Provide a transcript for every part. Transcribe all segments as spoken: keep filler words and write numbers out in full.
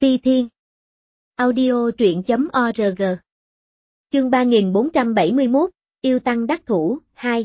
Phi Thiên Audio truyện chấm org. Chương ba nghìn bốn trăm bảy mươi mốt, Yêu Tăng đắc thủ, hai.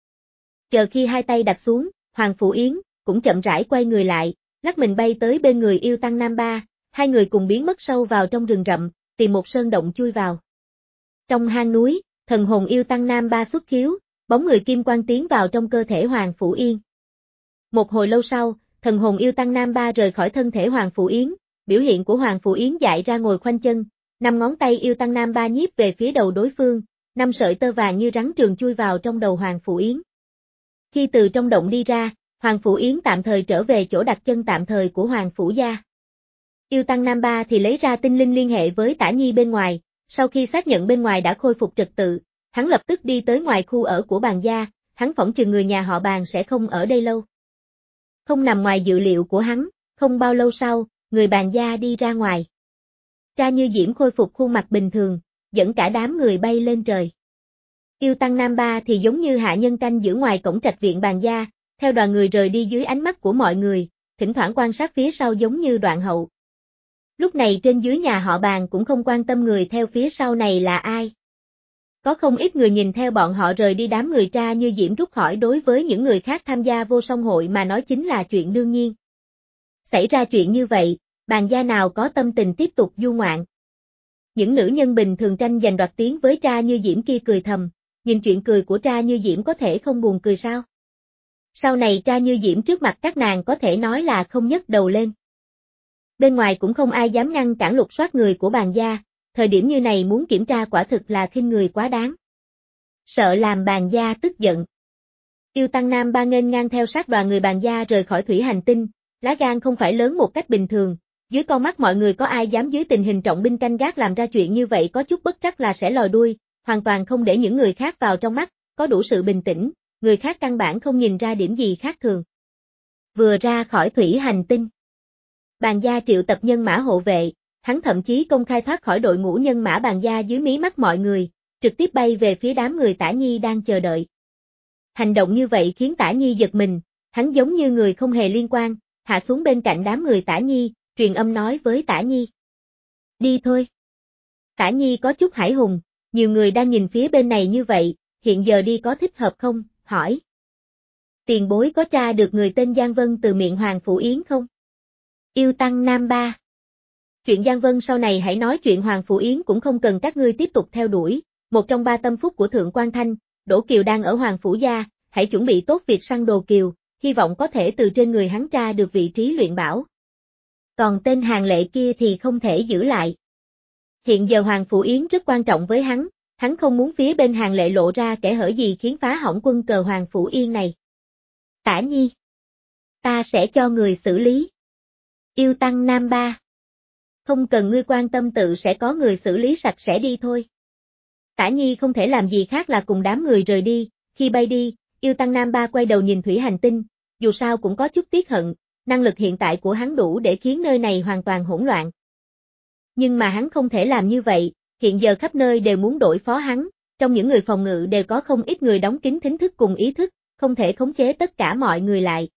Chờ khi hai tay đặt xuống, Hoàng Phủ Yến cũng chậm rãi quay người lại, lắc mình bay tới bên người Yêu Tăng Nam Ba, hai người cùng biến mất sâu vào trong rừng rậm, tìm một sơn động chui vào. Trong hang núi, thần hồn Yêu Tăng Nam Ba xuất khiếu, bóng người kim quang tiến vào trong cơ thể Hoàng Phủ Yến. Một hồi lâu sau, thần hồn Yêu Tăng Nam Ba rời khỏi thân thể Hoàng Phủ Yến. Biểu hiện của Hoàng Phủ Yến dại ra ngồi khoanh chân, năm ngón tay Yêu Tăng Nam Ba nhiếp về phía đầu đối phương, năm sợi tơ vàng như rắn trường chui vào trong đầu Hoàng Phủ Yến. Khi từ trong động đi ra, Hoàng Phủ Yến tạm thời trở về chỗ đặt chân tạm thời của Hoàng Phủ gia. Yêu Tăng Nam Ba thì lấy ra tinh linh liên hệ với Tả Nhi bên ngoài, sau khi xác nhận bên ngoài đã khôi phục trật tự, hắn lập tức đi tới ngoài khu ở của Bàn gia, hắn phỏng chừng người nhà họ Bàn sẽ không ở đây lâu. Không nằm ngoài dự liệu của hắn, không bao lâu sau, người Bàn gia đi ra ngoài. Tra Như Diễm khôi phục khuôn mặt bình thường, dẫn cả đám người bay lên trời. Yêu Tăng Nam Ba thì giống như hạ nhân canh giữ ngoài cổng trạch viện Bàn gia, theo đoàn người rời đi dưới ánh mắt của mọi người, thỉnh thoảng quan sát phía sau giống như đoạn hậu. Lúc này trên dưới nhà họ Bàn cũng không quan tâm người theo phía sau này là ai. Có không ít người nhìn theo bọn họ rời đi, đám người Tra Như Diễm rút khỏi đối với những người khác tham gia vô song hội mà nói chính là chuyện đương nhiên. Xảy ra chuyện như vậy, Bàn gia nào có tâm tình tiếp tục du ngoạn. Những nữ nhân bình thường tranh giành đoạt tiếng với Tra Như Diễm kia cười thầm, nhìn chuyện cười của Tra Như Diễm có thể không buồn cười sao? Sau này Tra Như Diễm trước mặt các nàng có thể nói là không nhấc đầu lên. Bên ngoài cũng không ai dám ngăn cản lục soát người của Bàn gia, thời điểm như này muốn kiểm tra quả thực là khinh người quá đáng. Sợ làm Bàn gia tức giận. Yêu Tăng Nam Ba nghênh ngang theo sát đoàn người Bàn gia rời khỏi thủy hành tinh, lá gan không phải lớn một cách bình thường. Dưới con mắt mọi người có ai dám dưới tình hình trọng binh canh gác làm ra chuyện như vậy, có chút bất trắc là sẽ lòi đuôi, hoàn toàn không để những người khác vào trong mắt, có đủ sự bình tĩnh, người khác căn bản không nhìn ra điểm gì khác thường. Vừa ra khỏi thủy hành tinh, Bàn gia triệu tập nhân mã hộ vệ, hắn thậm chí công khai thoát khỏi đội ngũ nhân mã Bàn gia dưới mí mắt mọi người, trực tiếp bay về phía đám người Tả Nhi đang chờ đợi. Hành động như vậy khiến Tả Nhi giật mình, hắn giống như người không hề liên quan, hạ xuống bên cạnh đám người Tả Nhi, truyền âm nói với Tả Nhi. Đi thôi. Tả Nhi có chút hãi hùng, nhiều người đang nhìn phía bên này như vậy, hiện giờ đi có thích hợp không, hỏi. Tiền bối có tra được người tên Giang Vân từ miệng Hoàng Phủ Yến không? Yêu Tăng Nam Ba. Chuyện Giang Vân sau này hãy nói, chuyện Hoàng Phủ Yến cũng không cần các ngươi tiếp tục theo đuổi, một trong ba tâm phúc của Thượng Quan Thanh, Đỗ Kiều đang ở Hoàng Phủ gia, hãy chuẩn bị tốt việc săn đồ Kiều, hy vọng có thể từ trên người hắn tra được vị trí luyện bảo. Còn tên Hàng Lệ kia thì không thể giữ lại. Hiện giờ Hoàng Phủ Yến rất quan trọng với hắn, hắn không muốn phía bên Hàng Lệ lộ ra kẻ hở gì khiến phá hỏng quân cờ Hoàng Phủ Yên này. Tả Nhi. Ta sẽ cho người xử lý. Yêu Tăng Nam Ba. Không cần ngươi quan tâm, tự sẽ có người xử lý sạch sẽ, đi thôi. Tả Nhi không thể làm gì khác là cùng đám người rời đi, khi bay đi, Yêu Tăng Nam Ba quay đầu nhìn thủy hành tinh, dù sao cũng có chút tiếc hận. Năng lực hiện tại của hắn đủ để khiến nơi này hoàn toàn hỗn loạn. Nhưng mà hắn không thể làm như vậy, hiện giờ khắp nơi đều muốn đối phó hắn, trong những người phòng ngự đều có không ít người đóng kín thính thức cùng ý thức, không thể khống chế tất cả mọi người lại.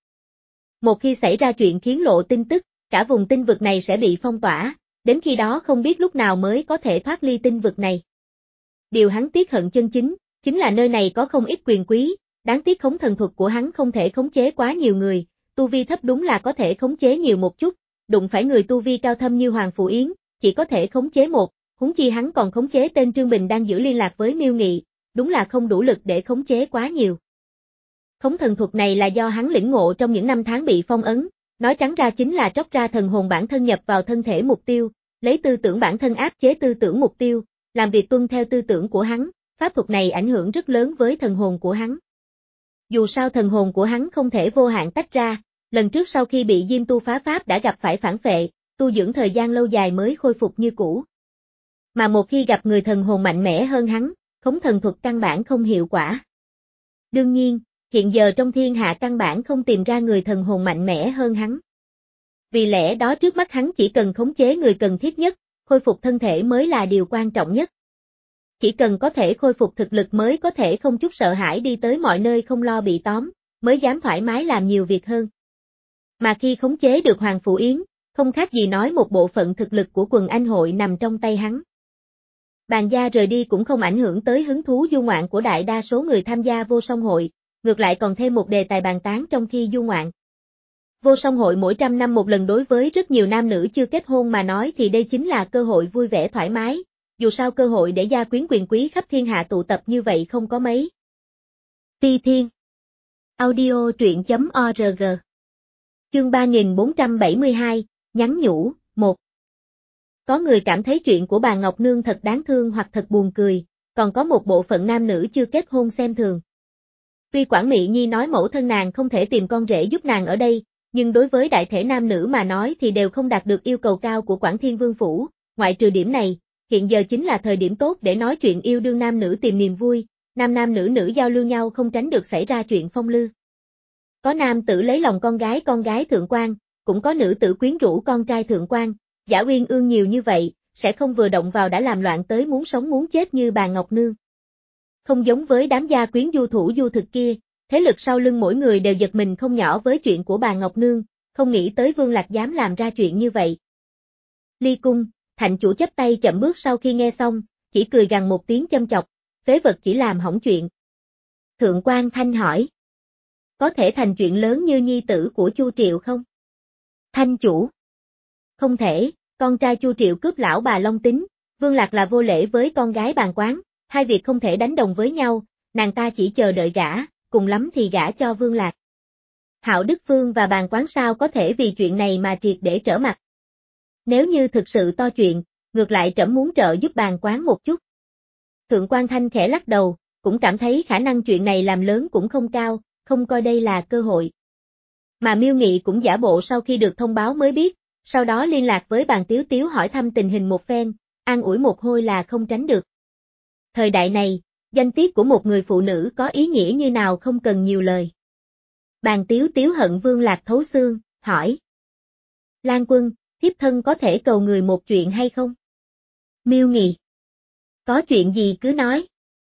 Một khi xảy ra chuyện khiến lộ tin tức, cả vùng tinh vực này sẽ bị phong tỏa, đến khi đó không biết lúc nào mới có thể thoát ly tinh vực này. Điều hắn tiếc hận chân chính, chính là nơi này có không ít quyền quý, đáng tiếc khống thần thuật của hắn không thể khống chế quá nhiều người. Tu vi thấp đúng là có thể khống chế nhiều một chút, đụng phải người tu vi cao thâm như Hoàng Phủ Yến, chỉ có thể khống chế một, huống chi hắn còn khống chế tên Trương Bình đang giữ liên lạc với Miêu Nghị, đúng là không đủ lực để khống chế quá nhiều. Khống thần thuật này là do hắn lĩnh ngộ trong những năm tháng bị phong ấn, nói trắng ra chính là tróc ra thần hồn bản thân nhập vào thân thể mục tiêu, lấy tư tưởng bản thân áp chế tư tưởng mục tiêu, làm việc tuân theo tư tưởng của hắn, pháp thuật này ảnh hưởng rất lớn với thần hồn của hắn. Dù sao thần hồn của hắn không thể vô hạn tách ra. Lần trước sau khi bị Diêm Tu phá pháp đã gặp phải phản phệ, tu dưỡng thời gian lâu dài mới khôi phục như cũ. Mà một khi gặp người thần hồn mạnh mẽ hơn hắn, khống thần thuật căn bản không hiệu quả. Đương nhiên, hiện giờ trong thiên hạ căn bản không tìm ra người thần hồn mạnh mẽ hơn hắn. Vì lẽ đó trước mắt hắn chỉ cần khống chế người cần thiết nhất, khôi phục thân thể mới là điều quan trọng nhất. Chỉ cần có thể khôi phục thực lực mới có thể không chút sợ hãi đi tới mọi nơi không lo bị tóm, mới dám thoải mái làm nhiều việc hơn. Mà khi khống chế được Hoàng Phủ Yến, không khác gì nói một bộ phận thực lực của quần anh hội nằm trong tay hắn. Bàn gia rời đi cũng không ảnh hưởng tới hứng thú du ngoạn của đại đa số người tham gia vô song hội, ngược lại còn thêm một đề tài bàn tán trong khi du ngoạn. Vô song hội mỗi trăm năm một lần đối với rất nhiều nam nữ chưa kết hôn mà nói thì đây chính là cơ hội vui vẻ thoải mái, dù sao cơ hội để gia quyến quyền quý khắp thiên hạ tụ tập như vậy không có mấy. Ti Thiên Audio truyện.org Chương ba nghìn bốn trăm bảy mươi hai, nhắn nhủ, một. Có người cảm thấy chuyện của bà Ngọc Nương thật đáng thương hoặc thật buồn cười, còn có một bộ phận nam nữ chưa kết hôn xem thường. Tuy Quản Mị Nhi nói mẫu thân nàng không thể tìm con rể giúp nàng ở đây, nhưng đối với đại thể nam nữ mà nói thì đều không đạt được yêu cầu cao của Quản Thiên Vương Phủ, ngoại trừ điểm này, hiện giờ chính là thời điểm tốt để nói chuyện yêu đương nam nữ tìm niềm vui, nam nam nữ nữ giao lưu nhau không tránh được xảy ra chuyện phong lưu. Có nam tử lấy lòng con gái con gái thượng quan, cũng có nữ tử quyến rũ con trai thượng quan, giả uyên ương nhiều như vậy, sẽ không vừa động vào đã làm loạn tới muốn sống muốn chết như bà Ngọc Nương. Không giống với đám gia quyến du thủ du thực kia, thế lực sau lưng mỗi người đều giật mình không nhỏ với chuyện của bà Ngọc Nương, không nghĩ tới Vương Lạc dám làm ra chuyện như vậy. Ly cung, Thạnh chủ chắp tay chậm bước sau khi nghe xong, chỉ cười gằn một tiếng châm chọc, phế vật chỉ làm hỏng chuyện. Thượng quan Thanh hỏi. Có thể thành chuyện lớn như nhi tử của Chu Triệu không? Thanh chủ. Không thể, con trai Chu Triệu cướp lão bà Long Tính, Vương Lạc là vô lễ với con gái bàn quán, hai việc không thể đánh đồng với nhau, nàng ta chỉ chờ đợi gả, cùng lắm thì gả cho Vương Lạc. Hạo Đức Phương và bàn quán sao có thể vì chuyện này mà triệt để trở mặt. Nếu như thực sự to chuyện, ngược lại trẫm muốn trợ giúp bàn quán một chút. Thượng quan Thanh khẽ lắc đầu, cũng cảm thấy khả năng chuyện này làm lớn cũng không cao, không coi đây là cơ hội. Mà Miêu Nghị cũng giả bộ sau khi được thông báo mới biết, sau đó liên lạc với bàn Tiếu Tiếu hỏi thăm tình hình một phen, an ủi một hồi là không tránh được. Thời đại này, danh tiết của một người phụ nữ có ý nghĩa như nào không cần nhiều lời. Bàn Tiếu Tiếu hận Vương Lạc thấu xương, hỏi. Lan Quân, thiếp thân có thể cầu người một chuyện hay không? Miêu Nghị. Có chuyện gì cứ nói.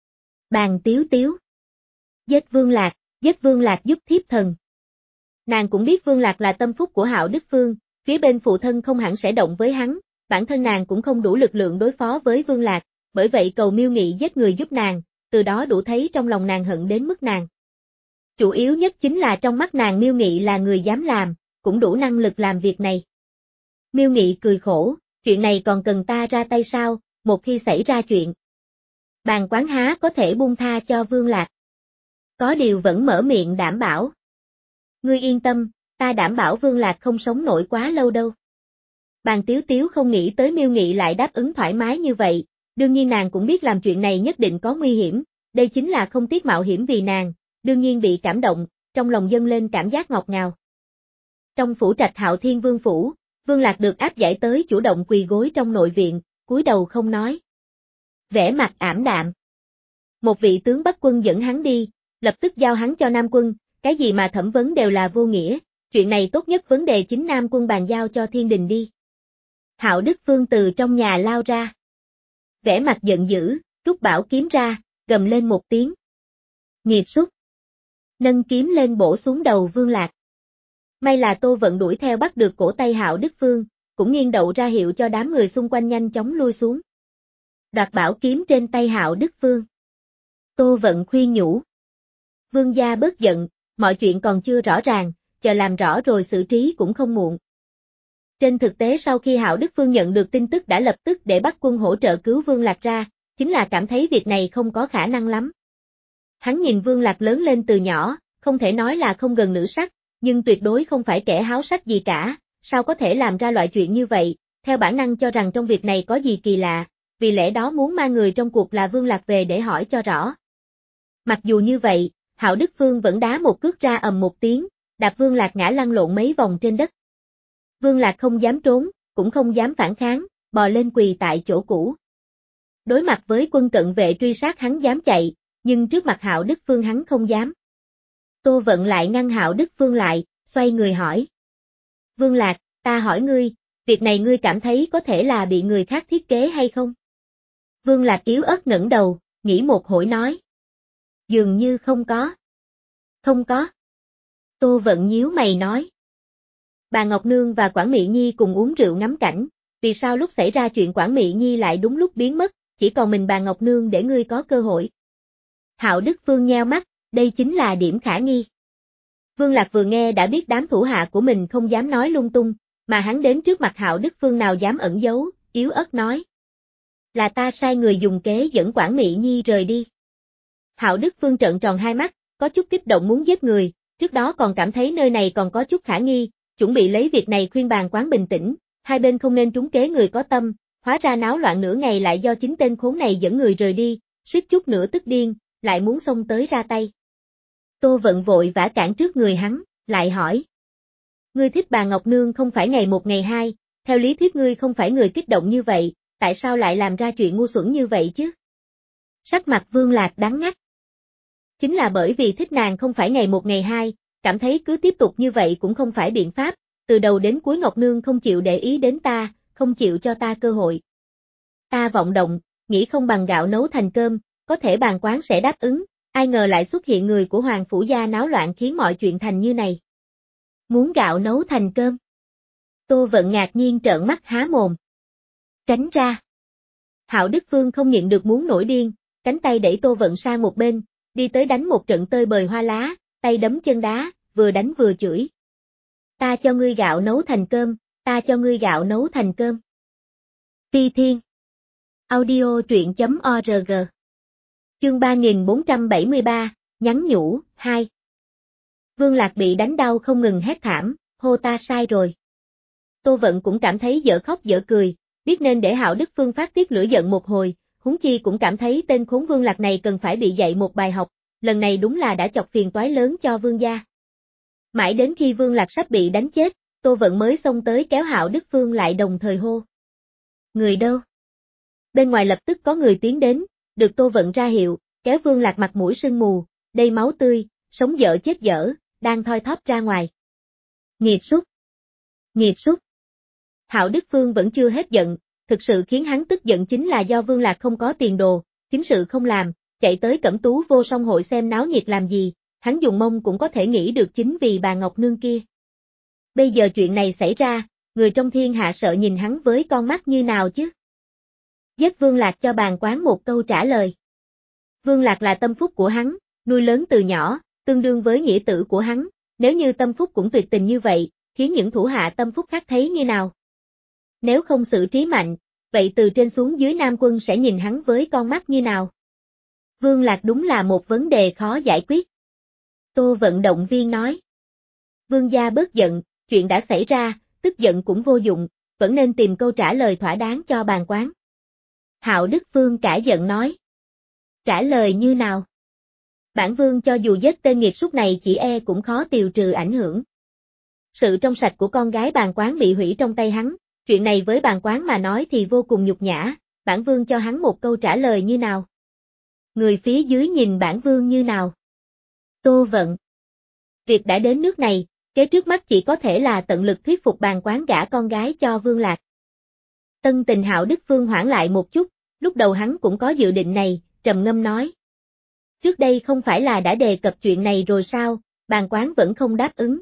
Bàn Tiếu Tiếu. Giết Vương Lạc, giết Vương Lạc giúp thiếp thần. Nàng cũng biết Vương Lạc là tâm phúc của Hạo Đức Phương, phía bên phụ thân không hẳn sẽ động với hắn, bản thân nàng cũng không đủ lực lượng đối phó với Vương Lạc, bởi vậy cầu Miêu Nghị giết người giúp nàng, từ đó đủ thấy trong lòng nàng hận đến mức nàng. Chủ yếu nhất chính là trong mắt nàng Miêu Nghị là người dám làm, cũng đủ năng lực làm việc này. Miêu Nghị cười khổ, chuyện này còn cần ta ra tay sao, một khi xảy ra chuyện. Bàn quán há có thể buông tha cho Vương Lạc. Có điều vẫn mở miệng đảm bảo. Ngươi yên tâm, ta đảm bảo Vương Lạc không sống nổi quá lâu đâu. Bàn Tiếu Tiếu không nghĩ tới Miêu Nghị lại đáp ứng thoải mái như vậy, đương nhiên nàng cũng biết làm chuyện này nhất định có nguy hiểm, đây chính là không tiếc mạo hiểm vì nàng, đương nhiên bị cảm động, trong lòng dâng lên cảm giác ngọt ngào. Trong phủ trạch Hạo Thiên Vương phủ, Vương Lạc được áp giải tới chủ động quỳ gối trong nội viện, cúi đầu không nói. Vẻ mặt ảm đạm. Một vị tướng Bắc quân dẫn hắn đi, lập tức giao hắn cho Nam quân, cái gì mà thẩm vấn đều là vô nghĩa, chuyện này tốt nhất vấn đề chính Nam quân bàn giao cho Thiên Đình đi. Hạo Đức Phương từ trong nhà lao ra. Vẻ mặt giận dữ, rút bảo kiếm ra, gầm lên một tiếng. Nghiệp xuất. Nâng kiếm lên bổ xuống đầu Vương Lạc. May là Tô Vận đuổi theo bắt được cổ tay Hạo Đức Phương, cũng nghiêng đậu ra hiệu cho đám người xung quanh nhanh chóng lui xuống. Đoạt bảo kiếm trên tay Hạo Đức Phương. Tô Vận khuyên nhủ. Vương gia bớt giận, mọi chuyện còn chưa rõ ràng, chờ làm rõ rồi xử trí cũng không muộn. Trên thực tế sau khi Hạo Đức Phương nhận được tin tức đã lập tức để Bắc quân hỗ trợ cứu Vương Lạc ra, chính là cảm thấy việc này không có khả năng lắm. Hắn nhìn Vương Lạc lớn lên từ nhỏ, không thể nói là không gần nữ sắc, nhưng tuyệt đối không phải kẻ háo sắc gì cả, sao có thể làm ra loại chuyện như vậy, theo bản năng cho rằng trong việc này có gì kỳ lạ, vì lẽ đó muốn mang người trong cuộc là Vương Lạc về để hỏi cho rõ. Mặc dù như vậy, Hạo Đức Phương vẫn đá một cước ra ầm một tiếng, đạp Vương Lạc ngã lăn lộn mấy vòng trên đất. Vương Lạc không dám trốn, cũng không dám phản kháng, bò lên quỳ tại chỗ cũ. Đối mặt với quân cận vệ truy sát hắn dám chạy, nhưng trước mặt Hạo Đức Phương hắn không dám. Tô Vận lại ngăn Hạo Đức Phương lại, xoay người hỏi. Vương Lạc, ta hỏi ngươi, việc này ngươi cảm thấy có thể là bị người khác thiết kế hay không? Vương Lạc yếu ớt ngẩng đầu, nghĩ một hồi nói. Dường như không có. Không có. Tô Vận nhíu mày nói. Bà Ngọc Nương và Quản Mị Nhi cùng uống rượu ngắm cảnh, vì sao lúc xảy ra chuyện Quản Mị Nhi lại đúng lúc biến mất, chỉ còn mình bà Ngọc Nương để ngươi có cơ hội. Hạo Đức Phương nheo mắt, đây chính là điểm khả nghi. Vương Lạc vừa nghe đã biết đám thủ hạ của mình không dám nói lung tung, mà hắn đến trước mặt Hạo Đức Phương nào dám ẩn giấu, yếu ớt nói. Là ta sai người dùng kế dẫn Quản Mị Nhi rời đi. Hạo Đức Phương trợn tròn hai mắt, có chút kích động muốn giết người, trước đó còn cảm thấy nơi này còn có chút khả nghi, chuẩn bị lấy việc này khuyên bàn quán bình tĩnh, hai bên không nên trúng kế người có tâm, hóa ra náo loạn nửa ngày lại do chính tên khốn này dẫn người rời đi, suýt chút nữa tức điên, lại muốn xông tới ra tay. Tô Vận vội vã cản trước người hắn, lại hỏi. Ngươi thích bà Ngọc Nương không phải ngày một ngày hai, theo lý thuyết ngươi không phải người kích động như vậy, tại sao lại làm ra chuyện ngu xuẩn như vậy chứ? Sắc mặt Vương Lạc đắng ngắt. Chính là bởi vì thích nàng không phải ngày một ngày hai, cảm thấy cứ tiếp tục như vậy cũng không phải biện pháp, từ đầu đến cuối Ngọc Nương không chịu để ý đến ta, không chịu cho ta cơ hội. Ta vọng động, nghĩ không bằng gạo nấu thành cơm, có thể bàn quán sẽ đáp ứng, ai ngờ lại xuất hiện người của Hoàng Phủ Gia náo loạn khiến mọi chuyện thành như này. Muốn gạo nấu thành cơm. Tô Vận ngạc nhiên trợn mắt há mồm. Tránh ra. Hạo Đức Phương không nhịn được muốn nổi điên, cánh tay đẩy Tô Vận sang một bên, đi tới đánh một trận tơi bời hoa lá, tay đấm chân đá, vừa đánh vừa chửi. Ta cho ngươi gạo nấu thành cơm, ta cho ngươi gạo nấu thành cơm. Phi Thiên. Audio truyện chấm org. Chương ba nghìn bốn trăm bảy mươi ba, nhắn nhủ, hai. Vương Lạc bị đánh đau không ngừng hét thảm, hô ta sai rồi. Tô Vận cũng cảm thấy dở khóc dở cười, biết nên để Hạo Đức Phương phát tiết lửa giận một hồi, huống chi cũng cảm thấy tên khốn Vương Lạc này cần phải bị dạy một bài học, lần này đúng là đã chọc phiền toái lớn cho Vương gia. Mãi đến khi Vương Lạc sắp bị đánh chết, Tô Vận mới xông tới kéo Hạo Đức Phương lại đồng thời hô. Người đâu? Bên ngoài lập tức có người tiến đến, được Tô Vận ra hiệu, kéo Vương Lạc mặt mũi sưng mù, đầy máu tươi, sống dở chết dở, đang thoi thóp ra ngoài. Nghiệt súc! Nghiệt súc! Hạo Đức Phương vẫn chưa hết giận, thực sự khiến hắn tức giận chính là do Vương Lạc không có tiền đồ, chính sự không làm, chạy tới Cẩm Tú Vô Song hội xem náo nhiệt làm gì, hắn dùng mông cũng có thể nghĩ được chính vì bà Ngọc Nương kia. Bây giờ chuyện này xảy ra, người trong thiên hạ sợ nhìn hắn với con mắt như nào chứ? Giết Vương Lạc cho bàn quán một câu trả lời. Vương Lạc là tâm phúc của hắn, nuôi lớn từ nhỏ, tương đương với nghĩa tử của hắn, nếu như tâm phúc cũng tuyệt tình như vậy, khiến những thủ hạ tâm phúc khác thấy như nào? Nếu không xử trí mạnh, vậy từ trên xuống dưới Nam Quân sẽ nhìn hắn với con mắt như nào? Vương Lạc đúng là một vấn đề khó giải quyết. Tô Vận động viên nói. Vương gia bớt giận, chuyện đã xảy ra, tức giận cũng vô dụng, vẫn nên tìm câu trả lời thỏa đáng cho bàn quán. Hạo Đức Phương cả giận nói. Trả lời như nào? Bản vương cho dù giết tên nghiệt súc này chỉ e cũng khó tiêu trừ ảnh hưởng. Sự trong sạch của con gái bàn quán bị hủy trong tay hắn, chuyện này với bàn quán mà nói thì vô cùng nhục nhã, bản vương cho hắn một câu trả lời như nào? Người phía dưới nhìn bản vương như nào? Tô Vận. Việc đã đến nước này, kế trước mắt chỉ có thể là tận lực thuyết phục bàn quán gả con gái cho Vương Lạc. Tân tình Hạo Đức Phương hoãn lại một chút, lúc đầu hắn cũng có dự định này, trầm ngâm nói. Trước đây không phải là đã đề cập chuyện này rồi sao, bàn quán vẫn không đáp ứng.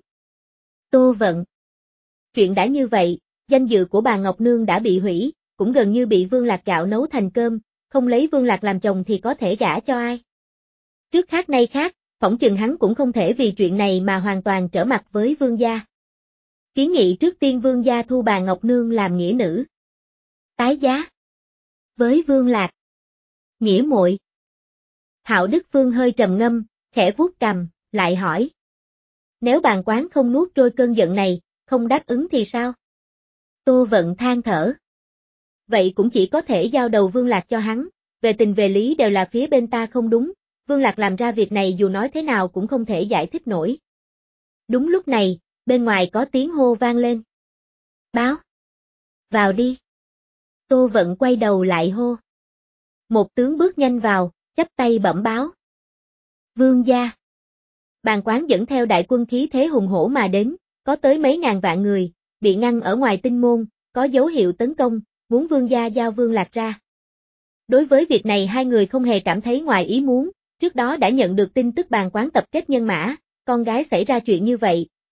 Tô Vận. Chuyện đã như vậy, danh dự của bà Ngọc Nương đã bị hủy, cũng gần như bị Vương Lạc gạo nấu thành cơm, không lấy Vương Lạc làm chồng thì có thể gả cho ai. Trước khác nay khác, phỏng chừng hắn cũng không thể vì chuyện này mà hoàn toàn trở mặt với Vương gia. Kiến nghị trước tiên Vương gia thu bà Ngọc Nương làm nghĩa nữ. Tái giá. Với Vương Lạc. Nghĩa muội. Hạo Đức Phương hơi trầm ngâm, khẽ vuốt cằm, lại hỏi. Nếu bàn quán không nuốt trôi cơn giận này, không đáp ứng thì sao? Tô Vận than thở. Vậy cũng chỉ có thể giao đầu Vương Lạc cho hắn, về tình về lý đều là phía bên ta không đúng, Vương Lạc làm ra việc này dù nói thế nào cũng không thể giải thích nổi. Đúng lúc này, bên ngoài có tiếng hô vang lên. Báo. Vào đi. Tô Vận quay đầu lại hô. Một tướng bước nhanh vào, chắp tay bẩm báo. Vương gia. Bàn quán dẫn theo đại quân khí thế hùng hổ mà đến, có tới mấy ngàn vạn người, bị ngăn ở ngoài tinh môn, có dấu hiệu tấn công, muốn Vương gia giao Vương Lạc ra. Đối với việc này hai người không hề cảm thấy ngoài ý muốn, trước đó đã nhận được tin tức bàn quán tập kết nhân mã, con gái xảy ra chuyện như vậy,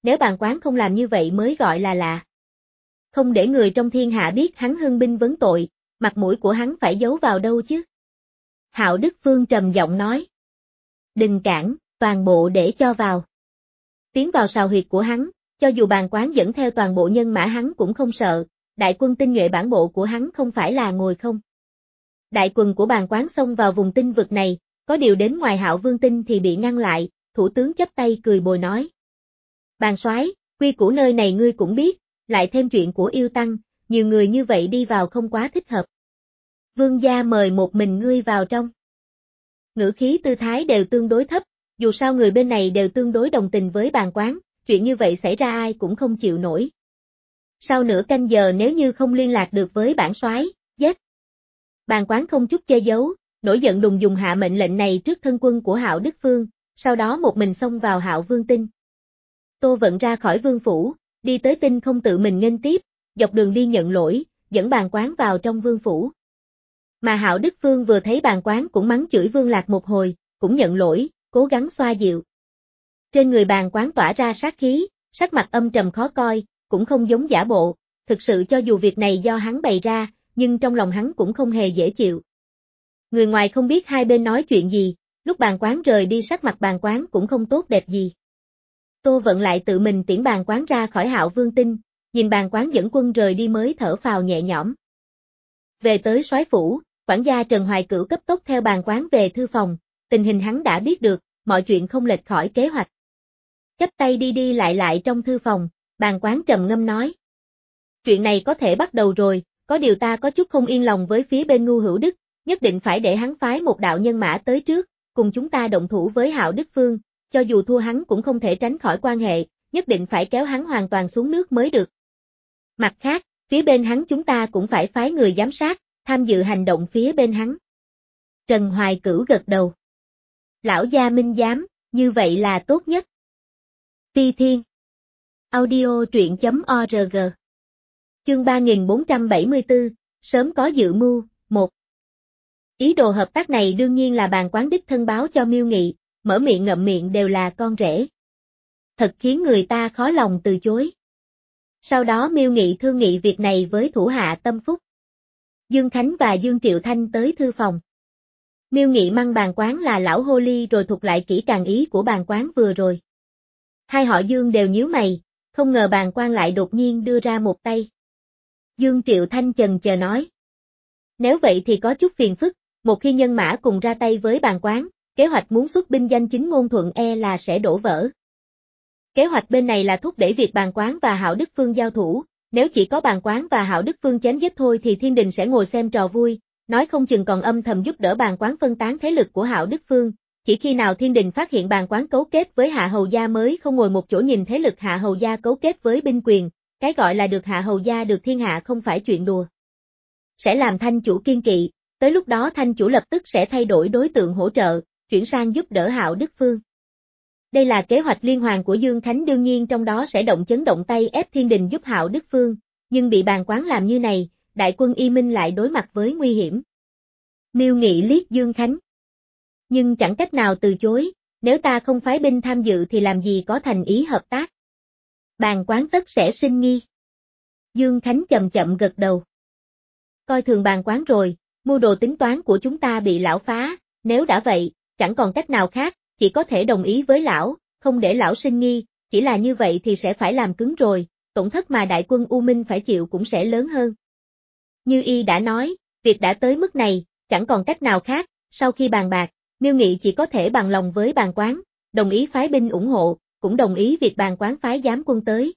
nếu bàn quán không làm như vậy mới gọi là lạ. Không để người trong thiên hạ biết hắn hưng binh vấn tội, mặt mũi của hắn phải giấu vào đâu chứ? Hạo Đức Phương trầm giọng nói. Đừng cản, toàn bộ để cho vào. Tiến vào sào huyệt của hắn, cho dù bàn quán dẫn theo toàn bộ nhân mã hắn cũng không sợ, đại quân tinh nhuệ bản bộ của hắn không phải là ngồi không. Đại quân của bàn quán xông vào vùng tinh vực này, có điều đến ngoài Hạo Vương tinh thì bị ngăn lại, thủ tướng chắp tay cười bồi nói. Bàn soái, quy củ nơi này ngươi cũng biết, lại thêm chuyện của yêu tăng, nhiều người như vậy đi vào không quá thích hợp. Vương gia mời một mình ngươi vào trong. Ngữ khí tư thái đều tương đối thấp, dù sao người bên này đều tương đối đồng tình với bàn quán, chuyện như vậy xảy ra ai cũng không chịu nổi. Sau nửa canh giờ nếu như không liên lạc được với bản soái, giết. Bàn quán không chút che giấu, nổi giận đùng dùng hạ mệnh lệnh này trước thân quân của Hạo Đức Phương, sau đó một mình xông vào Hạo Vương tinh. Tô Vận ra khỏi vương phủ, đi tới tinh không tự mình nghênh tiếp, dọc đường đi nhận lỗi, dẫn bàn quán vào trong vương phủ. Mà Hạo Đức Phương vừa thấy bàn quán cũng mắng chửi Vương Lạc một hồi, cũng nhận lỗi, cố gắng xoa dịu. Trên người bàn quán tỏa ra sát khí, sắc mặt âm trầm khó coi, cũng không giống giả bộ, thực sự cho dù việc này do hắn bày ra, nhưng trong lòng hắn cũng không hề dễ chịu. Người ngoài không biết hai bên nói chuyện gì, lúc bàn quán rời đi sắc mặt bàn quán cũng không tốt đẹp gì. Tô Vận lại tự mình tiễn bàn quán ra khỏi Hạo Vương tinh, nhìn bàn quán dẫn quân rời đi mới thở phào nhẹ nhõm. Về tới soái phủ, quản gia Trần Hoài Cửu cấp tốc theo bàn quán về thư phòng, tình hình hắn đã biết được, mọi chuyện không lệch khỏi kế hoạch. Chắp tay đi đi lại lại trong thư phòng, bàn quán trầm ngâm nói. Chuyện này có thể bắt đầu rồi, có điều ta có chút không yên lòng với phía bên Ngu Hữu Đức, nhất định phải để hắn phái một đạo nhân mã tới trước, cùng chúng ta động thủ với Hạo Đức Phương, cho dù thua hắn cũng không thể tránh khỏi quan hệ, nhất định phải kéo hắn hoàn toàn xuống nước mới được. Mặt khác, phía bên hắn chúng ta cũng phải phái người giám sát, tham dự hành động phía bên hắn. Trần Hoài Cửu gật đầu. Lão gia minh giám, như vậy là tốt nhất. Phi Thiên Audio truyện chấm org Chương ba nghìn bốn trăm bảy mươi tư, sớm có dự mưu, một. Ý đồ hợp tác này đương nhiên là bàn quán đích thân báo cho Miêu Nghị, mở miệng ngậm miệng đều là con rể. Thật khiến người ta khó lòng từ chối. Sau đó Miêu Nghị thương nghị việc này với thủ hạ Tâm Phúc. Dương Khánh và Dương Triệu Thanh tới thư phòng. Miêu Nghị măng bàn quán là lão hồ ly rồi thuật lại kỹ càng ý của bàn quán vừa rồi. Hai họ Dương đều nhíu mày, không ngờ bàn quan lại đột nhiên đưa ra một tay. Dương Triệu Thanh chần chờ nói. Nếu vậy thì có chút phiền phức, một khi nhân mã cùng ra tay với bàn quán, kế hoạch muốn xuất binh danh chính ngôn thuận e là sẽ đổ vỡ. Kế hoạch bên này là thúc đẩy việc bàn quán và Hạo Đức Phương giao thủ, nếu chỉ có bàn quán và Hạo Đức Phương chém giết thôi thì Thiên Đình sẽ ngồi xem trò vui, nói không chừng còn âm thầm giúp đỡ bàn quán phân tán thế lực của Hạo Đức Phương, chỉ khi nào Thiên Đình phát hiện bàn quán cấu kết với Hạ Hầu Gia mới không ngồi một chỗ nhìn thế lực Hạ Hầu Gia cấu kết với binh quyền, cái gọi là được Hạ Hầu Gia được thiên hạ không phải chuyện đùa. Sẽ làm Thanh chủ kiên kỵ, tới lúc đó Thanh chủ lập tức sẽ thay đổi đối tượng hỗ trợ, chuyển sang giúp đỡ Hạo Đức Phương. Đây là kế hoạch liên hoàn của Dương Khánh, đương nhiên trong đó sẽ động chấn động tay ép Thiên Đình giúp Hạo Đức Phương, nhưng bị bàn quán làm như này, đại quân Y Minh lại đối mặt với nguy hiểm. Miêu Nghị liếc Dương Khánh. Nhưng chẳng cách nào từ chối, nếu ta không phái binh tham dự thì làm gì có thành ý hợp tác. Bàn quán tất sẽ sinh nghi. Dương Khánh chậm chậm gật đầu. Coi thường bàn quán rồi, mưu đồ tính toán của chúng ta bị lão phá, nếu đã vậy, chẳng còn cách nào khác, chỉ có thể đồng ý với lão, không để lão sinh nghi, chỉ là như vậy thì sẽ phải làm cứng rồi, tổn thất mà đại quân U Minh phải chịu cũng sẽ lớn hơn. Như y đã nói, việc đã tới mức này, chẳng còn cách nào khác, sau khi bàn bạc, Miêu Nghị chỉ có thể bằng lòng với bàn quán, đồng ý phái binh ủng hộ, cũng đồng ý việc bàn quán phái giám quân tới.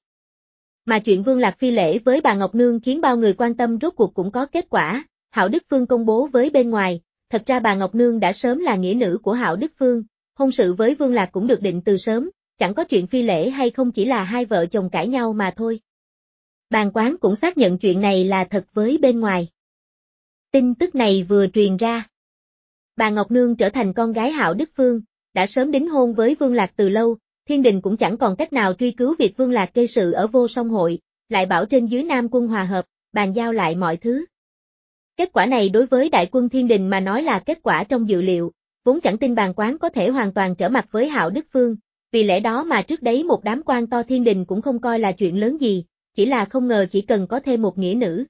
Mà chuyện Vương Lạc phi lễ với bà Ngọc Nương khiến bao người quan tâm rốt cuộc cũng có kết quả, Hạo Đức Phương công bố với bên ngoài, thật ra bà Ngọc Nương đã sớm là nghĩa nữ của Hạo Đức Phương, hôn sự với Vương Lạc cũng được định từ sớm, chẳng có chuyện phi lễ hay không chỉ là hai vợ chồng cãi nhau mà thôi. Bàn quán cũng xác nhận chuyện này là thật với bên ngoài. Tin tức này vừa truyền ra. Bà Ngọc Nương trở thành con gái Hạo Đức Phương, đã sớm đính hôn với Vương Lạc từ lâu, Thiên Đình cũng chẳng còn cách nào truy cứu việc Vương Lạc gây sự ở Vô Song Hội, lại bảo trên dưới Nam quân hòa hợp, bàn giao lại mọi thứ. Kết quả này đối với đại quân Thiên Đình mà nói là kết quả trong dự liệu, vốn chẳng tin bàn quán có thể hoàn toàn trở mặt với Hạo Đức Phương, vì lẽ đó mà trước đấy một đám quan to thiên đình cũng không coi là chuyện lớn gì, chỉ là không ngờ chỉ cần có thêm một nghĩa nữ.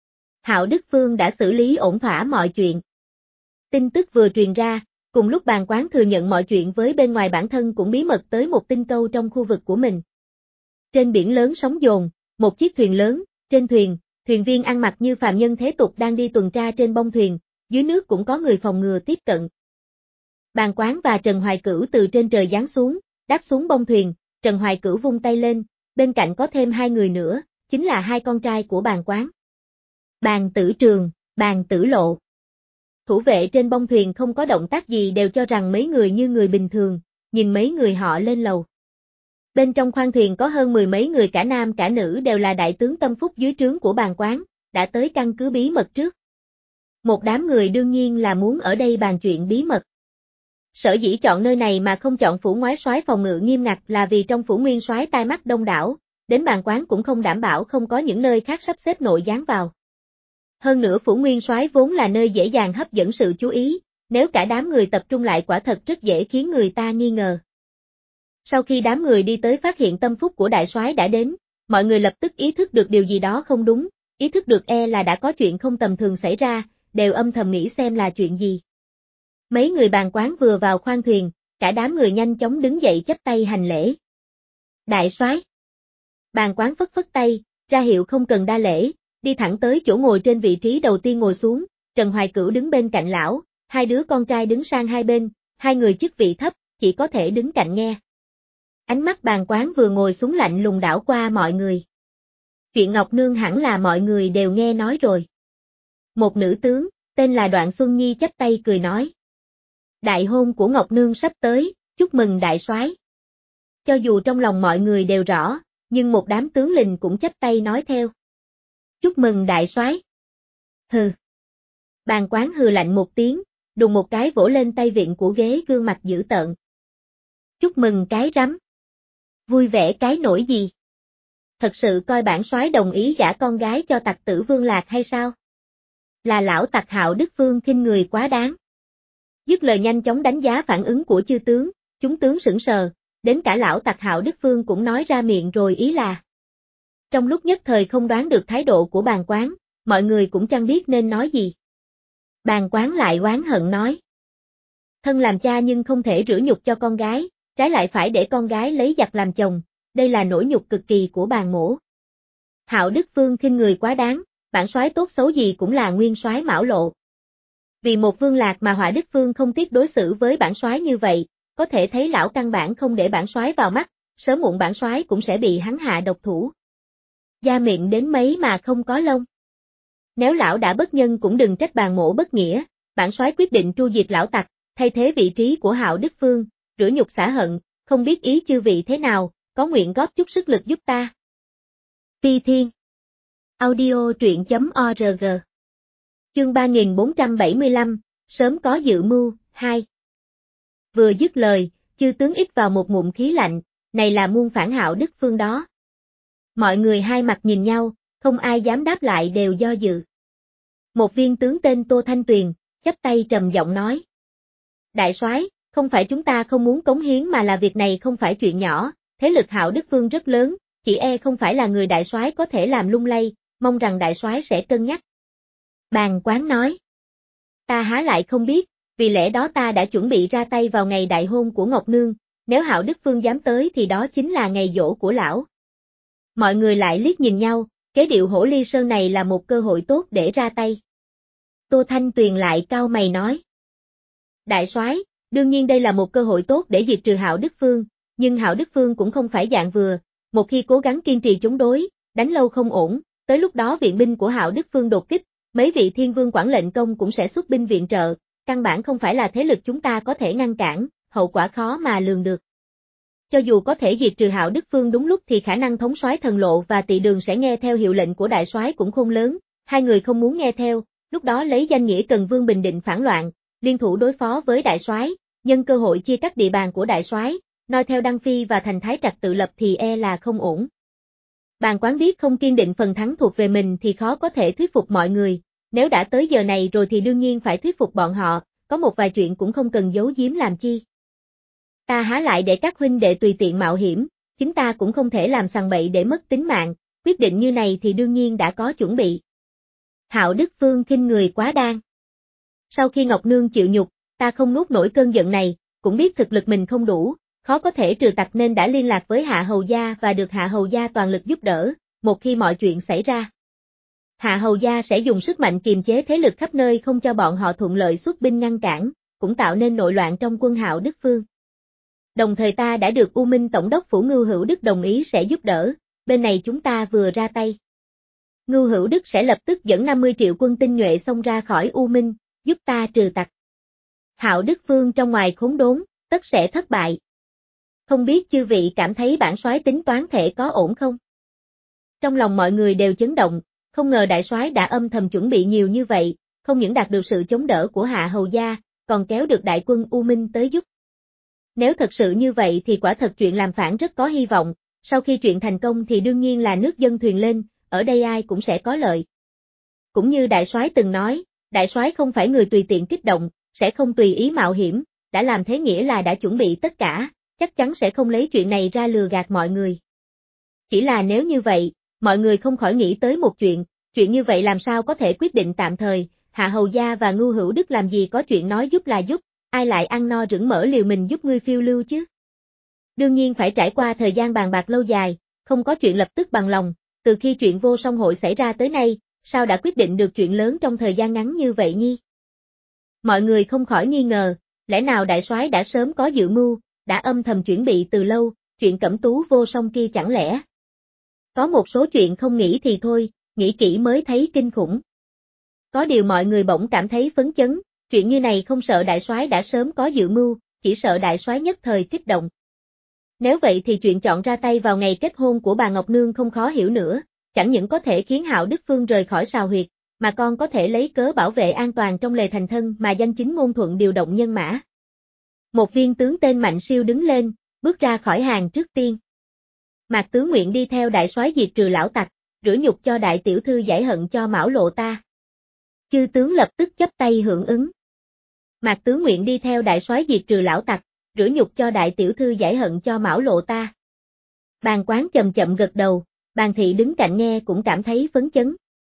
Hạo Đức Phương đã xử lý ổn thỏa mọi chuyện. Tin tức vừa truyền ra, cùng lúc Bàn Quán thừa nhận mọi chuyện với bên ngoài, bản thân cũng bí mật tới một tinh câu trong khu vực của mình. Trên biển lớn sóng dồn, một chiếc thuyền lớn, trên thuyền, thuyền viên ăn mặc như phàm nhân thế tục đang đi tuần tra trên bông thuyền, dưới nước cũng có người phòng ngừa tiếp cận. Bàn Quán và Trần Hoài Cửu từ trên trời giáng xuống, đáp xuống bông thuyền, Trần Hoài Cửu vung tay lên, bên cạnh có thêm hai người nữa, chính là hai con trai của Bàn Quán. Bàn Tử Trường, Bàn Tử Lộ. Thủ vệ trên bông thuyền không có động tác gì, đều cho rằng mấy người như người bình thường, nhìn mấy người họ lên lầu. Bên trong khoang thuyền có hơn mười mấy người cả nam cả nữ, đều là đại tướng tâm phúc dưới trướng của Bàn Quán, đã tới căn cứ bí mật trước. Một đám người đương nhiên là muốn ở đây bàn chuyện bí mật. Sở dĩ chọn nơi này mà không chọn phủ ngoái soái phòng ngự nghiêm ngặt là vì trong phủ nguyên soái tai mắt đông đảo, đến Bàn Quán cũng không đảm bảo không có những nơi khác sắp xếp nội gián vào. Hơn nữa phủ nguyên soái vốn là nơi dễ dàng hấp dẫn sự chú ý, nếu cả đám người tập trung lại quả thật rất dễ khiến người ta nghi ngờ. Sau khi đám người đi tới phát hiện tâm phúc của đại soái đã đến, mọi người lập tức ý thức được điều gì đó không đúng, ý thức được e là đã có chuyện không tầm thường xảy ra, đều âm thầm nghĩ xem là chuyện gì. Mấy người Bàn Quán vừa vào khoang thuyền, cả đám người nhanh chóng đứng dậy chắp tay hành lễ. Đại soái. Bàn Quán phất phất tay, ra hiệu không cần đa lễ, đi thẳng tới chỗ ngồi trên vị trí đầu tiên ngồi xuống, Trần Hoài Cửu đứng bên cạnh lão, hai đứa con trai đứng sang hai bên, hai người chức vị thấp, chỉ có thể đứng cạnh nghe. Ánh mắt Bàn Quán vừa ngồi xuống lạnh lùng đảo qua mọi người. Chuyện Ngọc Nương hẳn là mọi người đều nghe nói rồi. Một nữ tướng, tên là Đoạn Xuân Nhi chắp tay cười nói. Đại hôn của Ngọc Nương sắp tới, chúc mừng đại soái. Cho dù trong lòng mọi người đều rõ, nhưng một đám tướng lình cũng chắp tay nói theo. Chúc mừng đại soái. Hừ. Bàn Quán hừ lạnh một tiếng, đùng một cái vỗ lên tay vịn của ghế, gương mặt dữ tợn. Chúc mừng cái rắm. Vui vẻ cái nổi gì? Thật sự coi bản soái đồng ý gả con gái cho tặc tử Vương Lạc hay sao? Là lão tặc Hạo Đức Phương khinh người quá đáng. Dứt lời nhanh chóng đánh giá phản ứng của chư tướng, chúng tướng sững sờ, đến cả lão tặc Hạo Đức Phương cũng nói ra miệng rồi, ý là. Trong lúc nhất thời không đoán được thái độ của Bàn Quán, mọi người cũng chẳng biết nên nói gì. Bàn Quán lại oán hận nói. Thân làm cha nhưng không thể rửa nhục cho con gái, trái lại phải để con gái lấy giặc làm chồng, đây là nỗi nhục cực kỳ của Bàn mỗ. Hạo Đức Phương khinh người quá đáng, bản soái tốt xấu gì cũng là nguyên soái Mão Lộ. Vì một Vương Lạc mà Hỏa Đức Phương không tiếc đối xử với bản soái như vậy, có thể thấy lão căn bản không để bản soái vào mắt, sớm muộn bản soái cũng sẽ bị hắn hạ độc thủ. Da miệng đến mấy mà không có lông. Nếu lão đã bất nhân cũng đừng trách Bàn mỗ bất nghĩa, bản soái quyết định tru diệt lão tặc, thay thế vị trí của Hạo Đức Phương, rửa nhục xả hận, không biết ý chư vị thế nào, có nguyện góp chút sức lực giúp ta. Phi Thiên. Audio truyện chấm org. Chương ba nghìn bốn trăm bảy mươi lăm, sớm có dự mưu, hai. Vừa dứt lời, chư tướng ít vào một ngụm khí lạnh, này là muôn phản Hạo Đức Phương đó. Mọi người hai mặt nhìn nhau, không ai dám đáp lại, đều do dự. Một viên tướng tên Tô Thanh Tuyền, chắp tay trầm giọng nói. Đại soái, không phải chúng ta không muốn cống hiến mà là việc này không phải chuyện nhỏ, thế lực Hạo Đức Phương rất lớn, chỉ e không phải là người đại soái có thể làm lung lay, mong rằng đại soái sẽ cân nhắc. Bàn Quán nói. Ta há lại không biết, vì lẽ đó ta đã chuẩn bị ra tay vào ngày đại hôn của Ngọc Nương, nếu Hạo Đức Phương dám tới thì đó chính là ngày giỗ của lão. Mọi người lại liếc nhìn nhau, kế điệu Hổ Ly Sơn này là một cơ hội tốt để ra tay. Tô Thanh Tuyền lại cau mày nói. Đại soái, đương nhiên đây là một cơ hội tốt để diệt trừ Hạo Đức Phương, nhưng Hạo Đức Phương cũng không phải dạng vừa, một khi cố gắng kiên trì chống đối, đánh lâu không ổn, tới lúc đó viện binh của Hạo Đức Phương đột kích, mấy vị thiên vương quản lệnh công cũng sẽ xuất binh viện trợ, căn bản không phải là thế lực chúng ta có thể ngăn cản, hậu quả khó mà lường được. Cho dù có thể diệt trừ Hạo Đức Phương đúng lúc thì khả năng thống soái Thần Lộ và Tỳ Đường sẽ nghe theo hiệu lệnh của đại soái cũng không lớn, hai người không muốn nghe theo, lúc đó lấy danh nghĩa Cần Vương bình định phản loạn, liên thủ đối phó với đại soái, nhân cơ hội chia cắt địa bàn của đại soái, noi theo Đăng Phi và Thành Thái Trạch tự lập thì e là không ổn. Bàn Quán biết không kiên định phần thắng thuộc về mình thì khó có thể thuyết phục mọi người, nếu đã tới giờ này rồi thì đương nhiên phải thuyết phục bọn họ, có một vài chuyện cũng không cần giấu giếm làm chi. Ta há lại để các huynh đệ tùy tiện mạo hiểm, chính ta cũng không thể làm sằng bậy để mất tính mạng, quyết định như này thì đương nhiên đã có chuẩn bị. Hạo Đức Phương khinh người quá đáng. Sau khi Ngọc Nương chịu nhục, ta không nuốt nổi cơn giận này, cũng biết thực lực mình không đủ, khó có thể trừ tặc nên đã liên lạc với Hạ Hầu Gia và được Hạ Hầu Gia toàn lực giúp đỡ, một khi mọi chuyện xảy ra. Hạ Hầu Gia sẽ dùng sức mạnh kiềm chế thế lực khắp nơi không cho bọn họ thuận lợi xuất binh ngăn cản, cũng tạo nên nội loạn trong quân Hạo Đức Phương. Đồng thời ta đã được U Minh Tổng đốc Phủ Ngưu Hữu Đức đồng ý sẽ giúp đỡ, bên này chúng ta vừa ra tay. Ngưu Hữu Đức sẽ lập tức dẫn năm mươi triệu quân tinh nhuệ xông ra khỏi U Minh, giúp ta trừ tặc. Hạo Đức Phương trong ngoài khốn đốn, tất sẽ thất bại. Không biết chư vị cảm thấy bản soái tính toán thể có ổn không? Trong lòng mọi người đều chấn động, không ngờ đại soái đã âm thầm chuẩn bị nhiều như vậy, không những đạt được sự chống đỡ của Hạ Hầu Gia, còn kéo được đại quân U Minh tới giúp. Nếu thật sự như vậy thì quả thật chuyện làm phản rất có hy vọng, sau khi chuyện thành công thì đương nhiên là nước dân thuyền lên, ở đây ai cũng sẽ có lợi. Cũng như đại soái từng nói, đại soái không phải người tùy tiện kích động, sẽ không tùy ý mạo hiểm, đã làm thế nghĩa là đã chuẩn bị tất cả, chắc chắn sẽ không lấy chuyện này ra lừa gạt mọi người. Chỉ là nếu như vậy, mọi người không khỏi nghĩ tới một chuyện, chuyện như vậy làm sao có thể quyết định tạm thời, Hạ Hầu Gia và Ngưu Hữu Đức làm gì có chuyện nói giúp là giúp, ai lại ăn no rửng mỡ liều mình giúp ngươi phiêu lưu chứ? Đương nhiên phải trải qua thời gian bàn bạc lâu dài, không có chuyện lập tức bằng lòng, từ khi chuyện vô song hội xảy ra tới nay, sao đã quyết định được chuyện lớn trong thời gian ngắn như vậy nhi? Mọi người không khỏi nghi ngờ, lẽ nào đại soái đã sớm có dự mưu, đã âm thầm chuẩn bị từ lâu, chuyện Cẩm Tú vô song kia chẳng lẽ? Có một số chuyện không nghĩ thì thôi, nghĩ kỹ mới thấy kinh khủng. Có điều mọi người bỗng cảm thấy phấn chấn, chuyện như này không sợ đại soái đã sớm có dự mưu, chỉ sợ đại soái nhất thời kích động. Nếu vậy thì chuyện chọn ra tay vào ngày kết hôn của bà Ngọc Nương không khó hiểu nữa, chẳng những có thể khiến Hạo Đức Phương rời khỏi sào huyệt, mà con có thể lấy cớ bảo vệ an toàn trong lề thành thân mà danh chính ngôn thuận điều động nhân mã. Một viên tướng tên Mạnh Siêu đứng lên, bước ra khỏi hàng trước tiên. Mạc Tướng nguyện đi theo đại soái diệt trừ lão tặc, rửa nhục cho đại tiểu thư giải hận cho Mão Lộ ta. Chư tướng lập tức chắp tay hưởng ứng. Mạc Tướng nguyện đi theo đại soái diệt trừ lão tặc, rửa nhục cho đại tiểu thư giải hận cho Mão Lộ ta. Bàn Quán chậm chậm gật đầu, Bàn Thị đứng cạnh nghe cũng cảm thấy phấn chấn.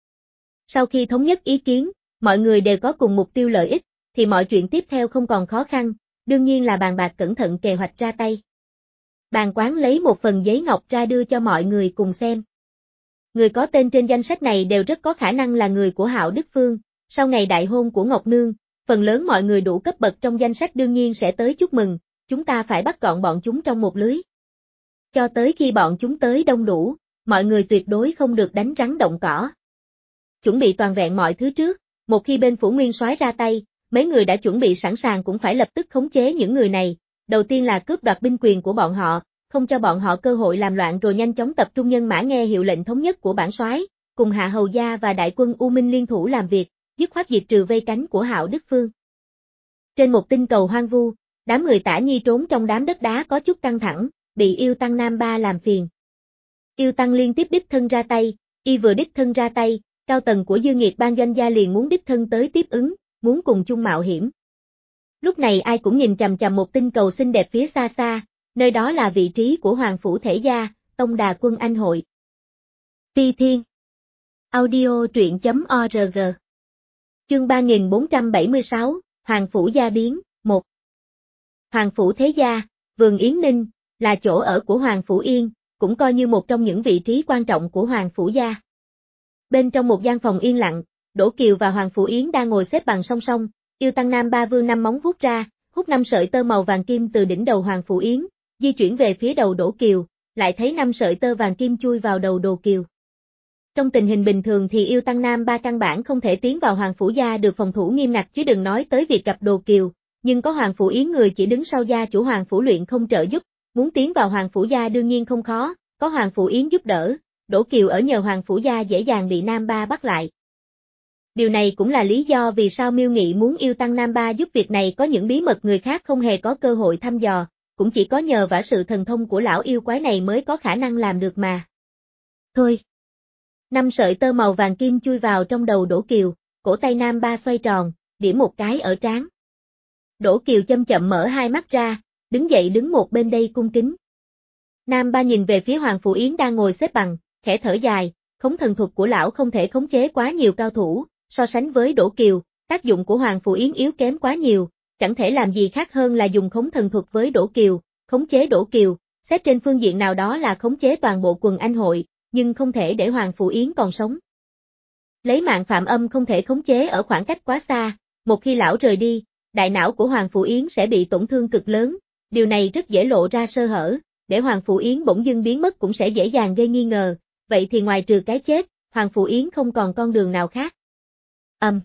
Sau khi thống nhất ý kiến, mọi người đều có cùng mục tiêu lợi ích, thì mọi chuyện tiếp theo không còn khó khăn, đương nhiên là bàn bạc cẩn thận kế hoạch ra tay. Bàn Quán lấy một phần giấy ngọc ra đưa cho mọi người cùng xem. Người có tên trên danh sách này đều rất có khả năng là người của Hạo Đức Phương, sau ngày đại hôn của Ngọc Nương, phần lớn mọi người đủ cấp bậc trong danh sách đương nhiên sẽ tới chúc mừng, chúng ta phải bắt gọn bọn chúng trong một lưới. Cho tới khi bọn chúng tới đông đủ, mọi người tuyệt đối không được đánh rắn động cỏ. Chuẩn bị toàn vẹn mọi thứ trước, một khi bên phủ nguyên soái ra tay, mấy người đã chuẩn bị sẵn sàng cũng phải lập tức khống chế những người này, đầu tiên là cướp đoạt binh quyền của bọn họ, không cho bọn họ cơ hội làm loạn rồi nhanh chóng tập trung nhân mã nghe hiệu lệnh thống nhất của bản soái, cùng Hạ Hầu Gia và đại quân U Minh liên thủ làm việc, dứt khoát diệt trừ vây cánh của Hạo Đức Phương. Trên một tinh cầu hoang vu, đám người Tả Nhi trốn trong đám đất đá có chút căng thẳng, bị Yêu Tăng Nam Ba làm phiền. Yêu Tăng liên tiếp đích thân ra tay, y vừa đích thân ra tay, cao tầng của Dư Nghiệt Bang doanh gia liền muốn đích thân tới tiếp ứng, muốn cùng chung mạo hiểm. Lúc này ai cũng nhìn chằm chằm một tinh cầu xinh đẹp phía xa xa, nơi đó là vị trí của Hoàng Phủ Thể Gia, Tông Đà Quân Anh Hội. Ti Thiên Audio truyện.org Chương ba nghìn bốn trăm bảy mươi sáu, Hoàng Phủ Gia Biến, một Hoàng Phủ Thế Gia, Vườn Yến Ninh, là chỗ ở của Hoàng Phủ Yên, cũng coi như một trong những vị trí quan trọng của Hoàng Phủ Gia. Bên trong một gian phòng yên lặng, Đỗ Kiều và Hoàng Phủ Yến đang ngồi xếp bằng song song, Yêu Tăng Nam Ba vươn năm móng vuốt ra, hút năm sợi tơ màu vàng kim từ đỉnh đầu Hoàng Phủ Yến, di chuyển về phía đầu Đỗ Kiều, lại thấy năm sợi tơ vàng kim chui vào đầu Đồ Kiều. Trong tình hình bình thường thì Yêu Tăng Nam Ba căn bản không thể tiến vào Hoàng Phủ Gia được phòng thủ nghiêm ngặt chứ đừng nói tới việc gặp Đồ Kiều, nhưng có Hoàng Phủ Yến người chỉ đứng sau gia chủ Hoàng Phủ luyện không trợ giúp, muốn tiến vào Hoàng Phủ Gia đương nhiên không khó, có Hoàng Phủ Yến giúp đỡ, Đỗ Kiều ở nhờ Hoàng Phủ Gia dễ dàng bị Nam Ba bắt lại. Điều này cũng là lý do vì sao Miêu Nghị muốn Yêu Tăng Nam Ba giúp việc này, có những bí mật người khác không hề có cơ hội thăm dò, cũng chỉ có nhờ vả sự thần thông của lão yêu quái này mới có khả năng làm được mà. Thôi. Năm sợi tơ màu vàng kim chui vào trong đầu Đỗ Kiều, cổ tay Nam Ba xoay tròn, điểm một cái ở trán. Đỗ Kiều chậm chậm mở hai mắt ra, đứng dậy đứng một bên đây cung kính. Nam Ba nhìn về phía Hoàng Phủ Yến đang ngồi xếp bằng, khẽ thở dài, khống thần thuật của lão không thể khống chế quá nhiều cao thủ, so sánh với Đỗ Kiều, tác dụng của Hoàng Phủ Yến yếu kém quá nhiều, chẳng thể làm gì khác hơn là dùng khống thần thuật với Đỗ Kiều, khống chế Đỗ Kiều, xét trên phương diện nào đó là khống chế toàn bộ quần anh hội, nhưng không thể để Hoàng Phủ Yến còn sống. Lấy mạng Phạm Âm không thể khống chế ở khoảng cách quá xa, một khi lão rời đi, đại não của Hoàng Phủ Yến sẽ bị tổn thương cực lớn, điều này rất dễ lộ ra sơ hở, để Hoàng Phủ Yến bỗng dưng biến mất cũng sẽ dễ dàng gây nghi ngờ, vậy thì ngoài trừ cái chết, Hoàng Phủ Yến không còn con đường nào khác. Âm.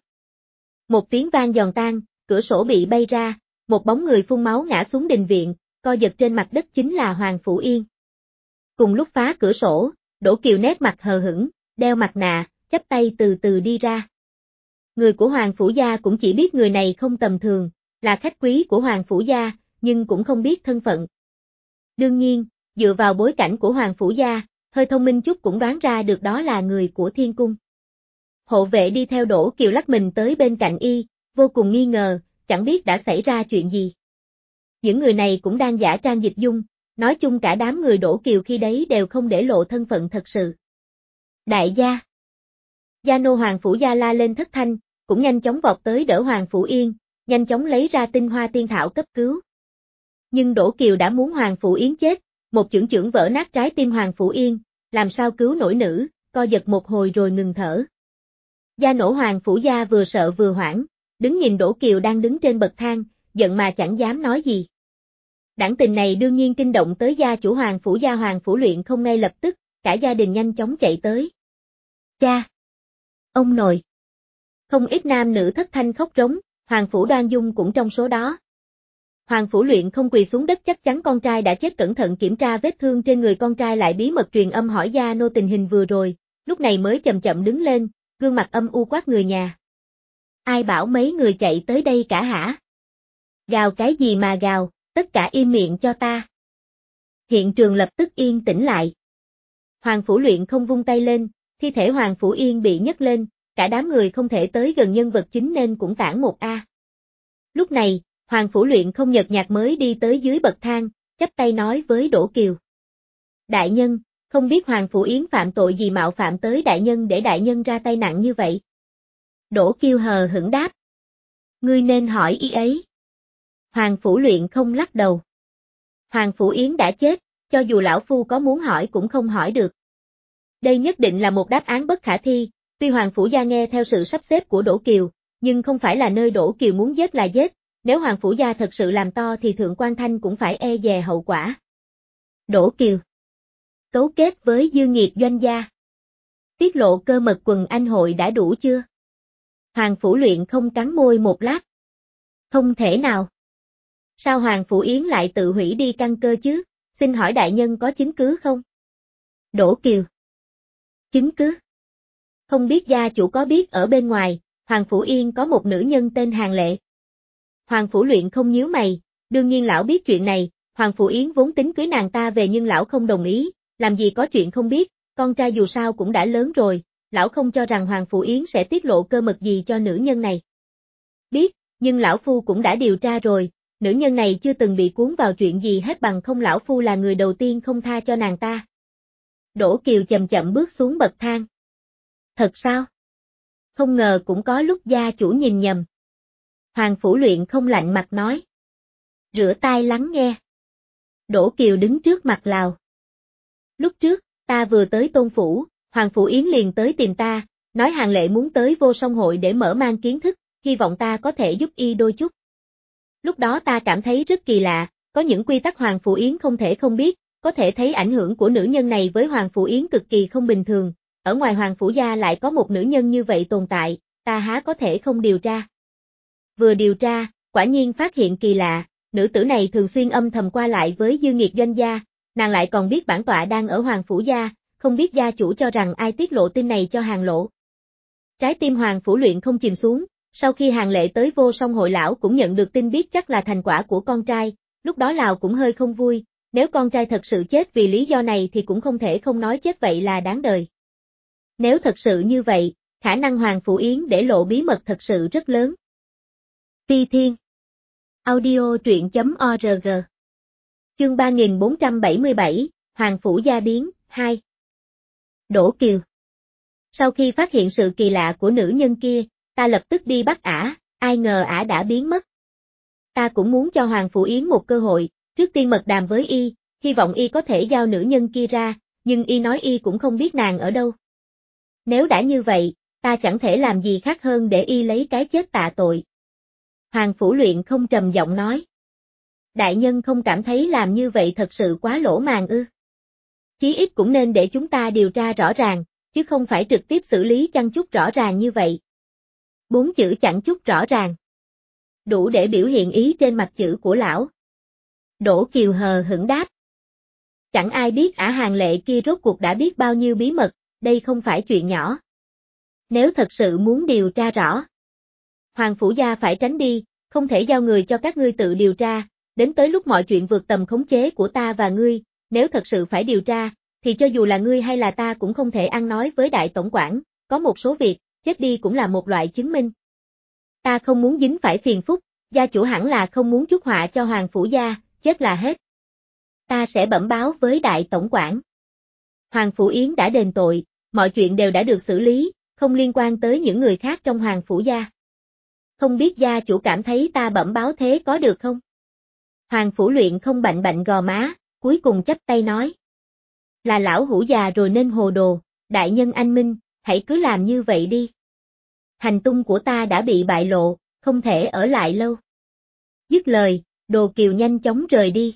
Một tiếng vang giòn tan, cửa sổ bị bay ra, một bóng người phun máu ngã xuống đình viện, co giật trên mặt đất chính là Hoàng Phủ Yên. Cùng lúc phá cửa sổ, Đỗ Kiều nét mặt hờ hững, đeo mặt nạ, chắp tay từ từ đi ra. Người của Hoàng Phủ Gia cũng chỉ biết người này không tầm thường, là khách quý của Hoàng Phủ Gia, nhưng cũng không biết thân phận. Đương nhiên, dựa vào bối cảnh của Hoàng Phủ Gia, hơi thông minh chút cũng đoán ra được đó là người của Thiên Cung. Hộ vệ đi theo Đỗ Kiều lắc mình tới bên cạnh y, vô cùng nghi ngờ, chẳng biết đã xảy ra chuyện gì. Những người này cũng đang giả trang dịch dung, nói chung cả đám người Đỗ Kiều khi đấy đều không để lộ thân phận thật sự. Đại gia. Gia nô Hoàng Phủ Gia la lên thất thanh, cũng nhanh chóng vọt tới đỡ Hoàng Phủ Yên, nhanh chóng lấy ra tinh hoa tiên thảo cấp cứu. Nhưng Đỗ Kiều đã muốn Hoàng Phủ Yến chết, một chưởng chưởng vỡ nát trái tim Hoàng Phủ Yên, làm sao cứu nổi nữ, co giật một hồi rồi ngừng thở. Gia nổ Hoàng Phủ Gia vừa sợ vừa hoảng, đứng nhìn Đỗ Kiều đang đứng trên bậc thang, giận mà chẳng dám nói gì. Đảng tình này đương nhiên kinh động tới gia chủ Hoàng Phủ Gia Hoàng Phủ Luyện không ngay lập tức, cả gia đình nhanh chóng chạy tới. Cha! Ông nội! Không ít nam nữ thất thanh khóc rống, Hoàng Phủ Đoan Dung cũng trong số đó. Hoàng Phủ Luyện không quỳ xuống đất chắc chắn con trai đã chết, cẩn thận kiểm tra vết thương trên người con trai lại bí mật truyền âm hỏi gia nô tình hình vừa rồi, lúc này mới chậm chậm đứng lên, gương mặt âm u quát người nhà. Ai bảo mấy người chạy tới đây cả hả? Gào cái gì mà gào, tất cả im miệng cho ta. Hiện trường lập tức yên tĩnh lại. Hoàng Phủ Luyện không vung tay lên, thi thể Hoàng Phủ Yên bị nhấc lên, cả đám người không thể tới gần nhân vật chính nên cũng tản một a. Lúc này, Hoàng Phủ Luyện không nhợt nhạt mới đi tới dưới bậc thang, chắp tay nói với Đỗ Kiều. Đại nhân, không biết Hoàng Phủ Yến phạm tội gì mạo phạm tới đại nhân để đại nhân ra tay nặng như vậy? Đỗ Kiều hờ hững đáp. Ngươi nên hỏi y ấy. Hoàng Phủ Luyện không lắc đầu. Hoàng Phủ Yến đã chết, cho dù lão phu có muốn hỏi cũng không hỏi được. Đây nhất định là một đáp án bất khả thi, tuy Hoàng Phủ Gia nghe theo sự sắp xếp của Đỗ Kiều, nhưng không phải là nơi Đỗ Kiều muốn giết là giết, nếu Hoàng Phủ Gia thật sự làm to thì Thượng Quan Thanh cũng phải e dè hậu quả. Đỗ Kiều cấu kết với dư nghiệt doanh gia. Tiết lộ cơ mật quần anh hội đã đủ chưa? Hoàng Phủ Luyện không cắn môi một lát. Không thể nào. Sao Hoàng Phủ Yến lại tự hủy đi căn cơ chứ? Xin hỏi đại nhân có chứng cứ không? Đỗ Kiều. Chứng cứ? Không biết gia chủ có biết ở bên ngoài, Hoàng Phủ Yên có một nữ nhân tên Hàn Lệ. Hoàng Phủ Luyện không nhíu mày, đương nhiên lão biết chuyện này, Hoàng Phủ Yến vốn tính cưới nàng ta về nhưng lão không đồng ý, làm gì có chuyện không biết, con trai dù sao cũng đã lớn rồi, lão không cho rằng Hoàng Phủ Yến sẽ tiết lộ cơ mật gì cho nữ nhân này. Biết, nhưng lão phu cũng đã điều tra rồi, nữ nhân này chưa từng bị cuốn vào chuyện gì hết, bằng không lão phu là người đầu tiên không tha cho nàng ta. Đỗ Kiều chậm chậm bước xuống bậc thang. Thật sao? Không ngờ cũng có lúc gia chủ nhìn nhầm. Hoàng Phủ Luyện không lạnh mặt nói. Rửa tai lắng nghe. Đỗ Kiều đứng trước mặt Lào. Lúc trước, ta vừa tới Tôn Phủ, Hoàng Phủ Yến liền tới tìm ta, nói Hàn Lệ muốn tới Vô Song Hội để mở mang kiến thức, hy vọng ta có thể giúp y đôi chút. Lúc đó ta cảm thấy rất kỳ lạ, có những quy tắc Hoàng Phủ Yến không thể không biết, có thể thấy ảnh hưởng của nữ nhân này với Hoàng Phủ Yến cực kỳ không bình thường, ở ngoài Hoàng Phủ Gia lại có một nữ nhân như vậy tồn tại, ta há có thể không điều tra. Vừa điều tra, quả nhiên phát hiện kỳ lạ, nữ tử này thường xuyên âm thầm qua lại với dư nghiệt doanh gia, nàng lại còn biết bản tọa đang ở Hoàng Phủ Gia, không biết gia chủ cho rằng ai tiết lộ tin này cho Hàn Lộ. Trái tim Hoàng Phủ Luyện không chìm xuống, sau khi Hàn Lệ tới Vô Song Hội lão cũng nhận được tin biết chắc là thành quả của con trai, lúc đó lão cũng hơi không vui, nếu con trai thật sự chết vì lý do này thì cũng không thể không nói chết vậy là đáng đời. Nếu thật sự như vậy, khả năng Hoàng Phủ Yến để lộ bí mật thật sự rất lớn. Phi Thiên Audio truyện chấm org Chương ba nghìn bốn trăm bảy mươi bảy, Hoàng Phủ Gia Biến, hai. Đỗ Kiều. Sau khi phát hiện sự kỳ lạ của nữ nhân kia, ta lập tức đi bắt ả, ai ngờ ả đã biến mất. Ta cũng muốn cho Hoàng Phủ Yến một cơ hội, trước tiên mật đàm với y, hy vọng y có thể giao nữ nhân kia ra, nhưng y nói y cũng không biết nàng ở đâu. Nếu đã như vậy, ta chẳng thể làm gì khác hơn để y lấy cái chết tạ tội. Hoàng Phủ Luyện không trầm giọng nói. Đại nhân không cảm thấy làm như vậy thật sự quá lỗ mãng ư? Chí ít cũng nên để chúng ta điều tra rõ ràng, chứ không phải trực tiếp xử lý chăng chút rõ ràng như vậy. Bốn chữ chẳng chút rõ ràng. Đủ để biểu hiện ý trên mặt chữ của lão. Đỗ Kiều hờ hững đáp. Chẳng ai biết ả Hàng Lệ kia rốt cuộc đã biết bao nhiêu bí mật, đây không phải chuyện nhỏ. Nếu thật sự muốn điều tra rõ, Hoàng Phủ Gia phải tránh đi, không thể giao người cho các ngươi tự điều tra, đến tới lúc mọi chuyện vượt tầm khống chế của ta và ngươi, nếu thật sự phải điều tra, thì cho dù là ngươi hay là ta cũng không thể ăn nói với đại tổng quản, có một số việc, chết đi cũng là một loại chứng minh. Ta không muốn dính phải phiền phức, gia chủ hẳn là không muốn chuốc họa cho Hoàng Phủ Gia, chết là hết. Ta sẽ bẩm báo với đại tổng quản. Hoàng Phủ Yến đã đền tội, mọi chuyện đều đã được xử lý, không liên quan tới những người khác trong Hoàng Phủ Gia. Không biết gia chủ cảm thấy ta bẩm báo thế có được không? Hoàng Phủ Luyện không bạnh bạnh gò má, cuối cùng chắp tay nói. Là lão hủ già rồi nên hồ đồ, đại nhân anh minh, hãy cứ làm như vậy đi. Hành tung của ta đã bị bại lộ, không thể ở lại lâu. Dứt lời, Đồ Kiều nhanh chóng rời đi.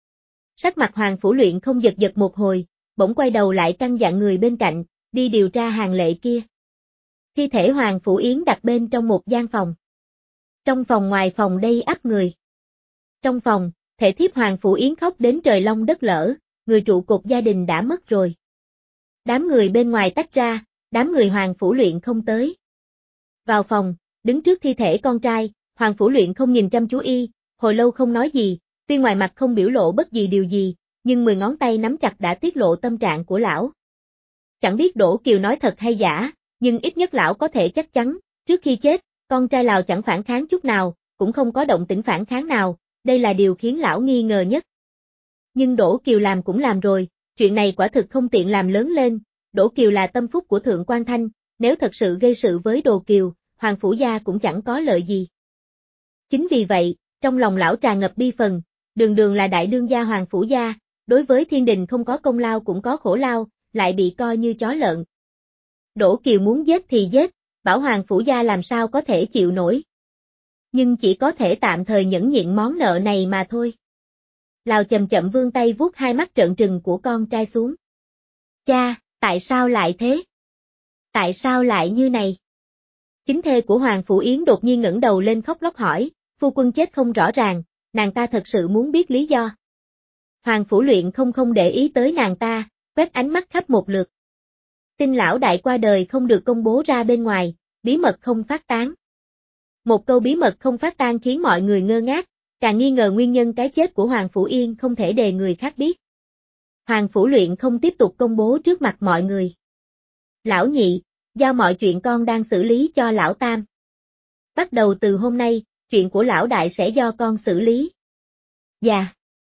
Sắc mặt Hoàng Phủ Luyện không giật giật một hồi, bỗng quay đầu lại căn dặn người bên cạnh, đi điều tra Hàng Lệ kia. Thi thể Hoàng Phủ Yến đặt bên trong một gian phòng. Trong phòng ngoài phòng đây ắp người. Trong phòng, thể thiếp Hoàng Phủ Yến khóc đến trời long đất lở, người trụ cột gia đình đã mất rồi. Đám người bên ngoài tách ra, đám người Hoàng Phủ Luyện không tới. Vào phòng, đứng trước thi thể con trai, Hoàng Phủ Luyện không nhìn chăm chú y, hồi lâu không nói gì, tuy ngoài mặt không biểu lộ bất kỳ điều gì, nhưng mười ngón tay nắm chặt đã tiết lộ tâm trạng của lão. Chẳng biết Đỗ Kiều nói thật hay giả, nhưng ít nhất lão có thể chắc chắn, trước khi chết, con trai lão chẳng phản kháng chút nào, cũng không có động tĩnh phản kháng nào, đây là điều khiến lão nghi ngờ nhất. Nhưng Đỗ Kiều làm cũng làm rồi, chuyện này quả thực không tiện làm lớn lên, Đỗ Kiều là tâm phúc của Thượng Quan Thanh, nếu thật sự gây sự với Đồ Kiều, Hoàng Phủ Gia cũng chẳng có lợi gì. Chính vì vậy, trong lòng lão tràn ngập bi phần, đường đường là đại đương gia Hoàng Phủ Gia, đối với thiên đình không có công lao cũng có khổ lao, lại bị coi như chó lợn. Đỗ Kiều muốn giết thì giết, bảo Hoàng Phủ Gia làm sao có thể chịu nổi. Nhưng chỉ có thể tạm thời nhẫn nhịn món nợ này mà thôi. Lào chậm chậm vươn tay vuốt hai mắt trợn trừng của con trai xuống. Cha, tại sao lại thế? Tại sao lại như này? Chính thê của Hoàng Phủ Yến đột nhiên ngẩng đầu lên khóc lóc hỏi, phu quân chết không rõ ràng, nàng ta thật sự muốn biết lý do. Hoàng Phủ Luyện không không để ý tới nàng ta, quét ánh mắt khắp một lượt. Tin lão đại qua đời không được công bố ra bên ngoài, bí mật không phát tán. Một câu bí mật không phát tán khiến mọi người ngơ ngác, càng nghi ngờ nguyên nhân cái chết của Hoàng Phủ Yên không thể để người khác biết. Hoàng Phủ Luyện không tiếp tục công bố trước mặt mọi người. Lão nhị, giao mọi chuyện con đang xử lý cho lão tam. Bắt đầu từ hôm nay, chuyện của lão đại sẽ do con xử lý. Dạ.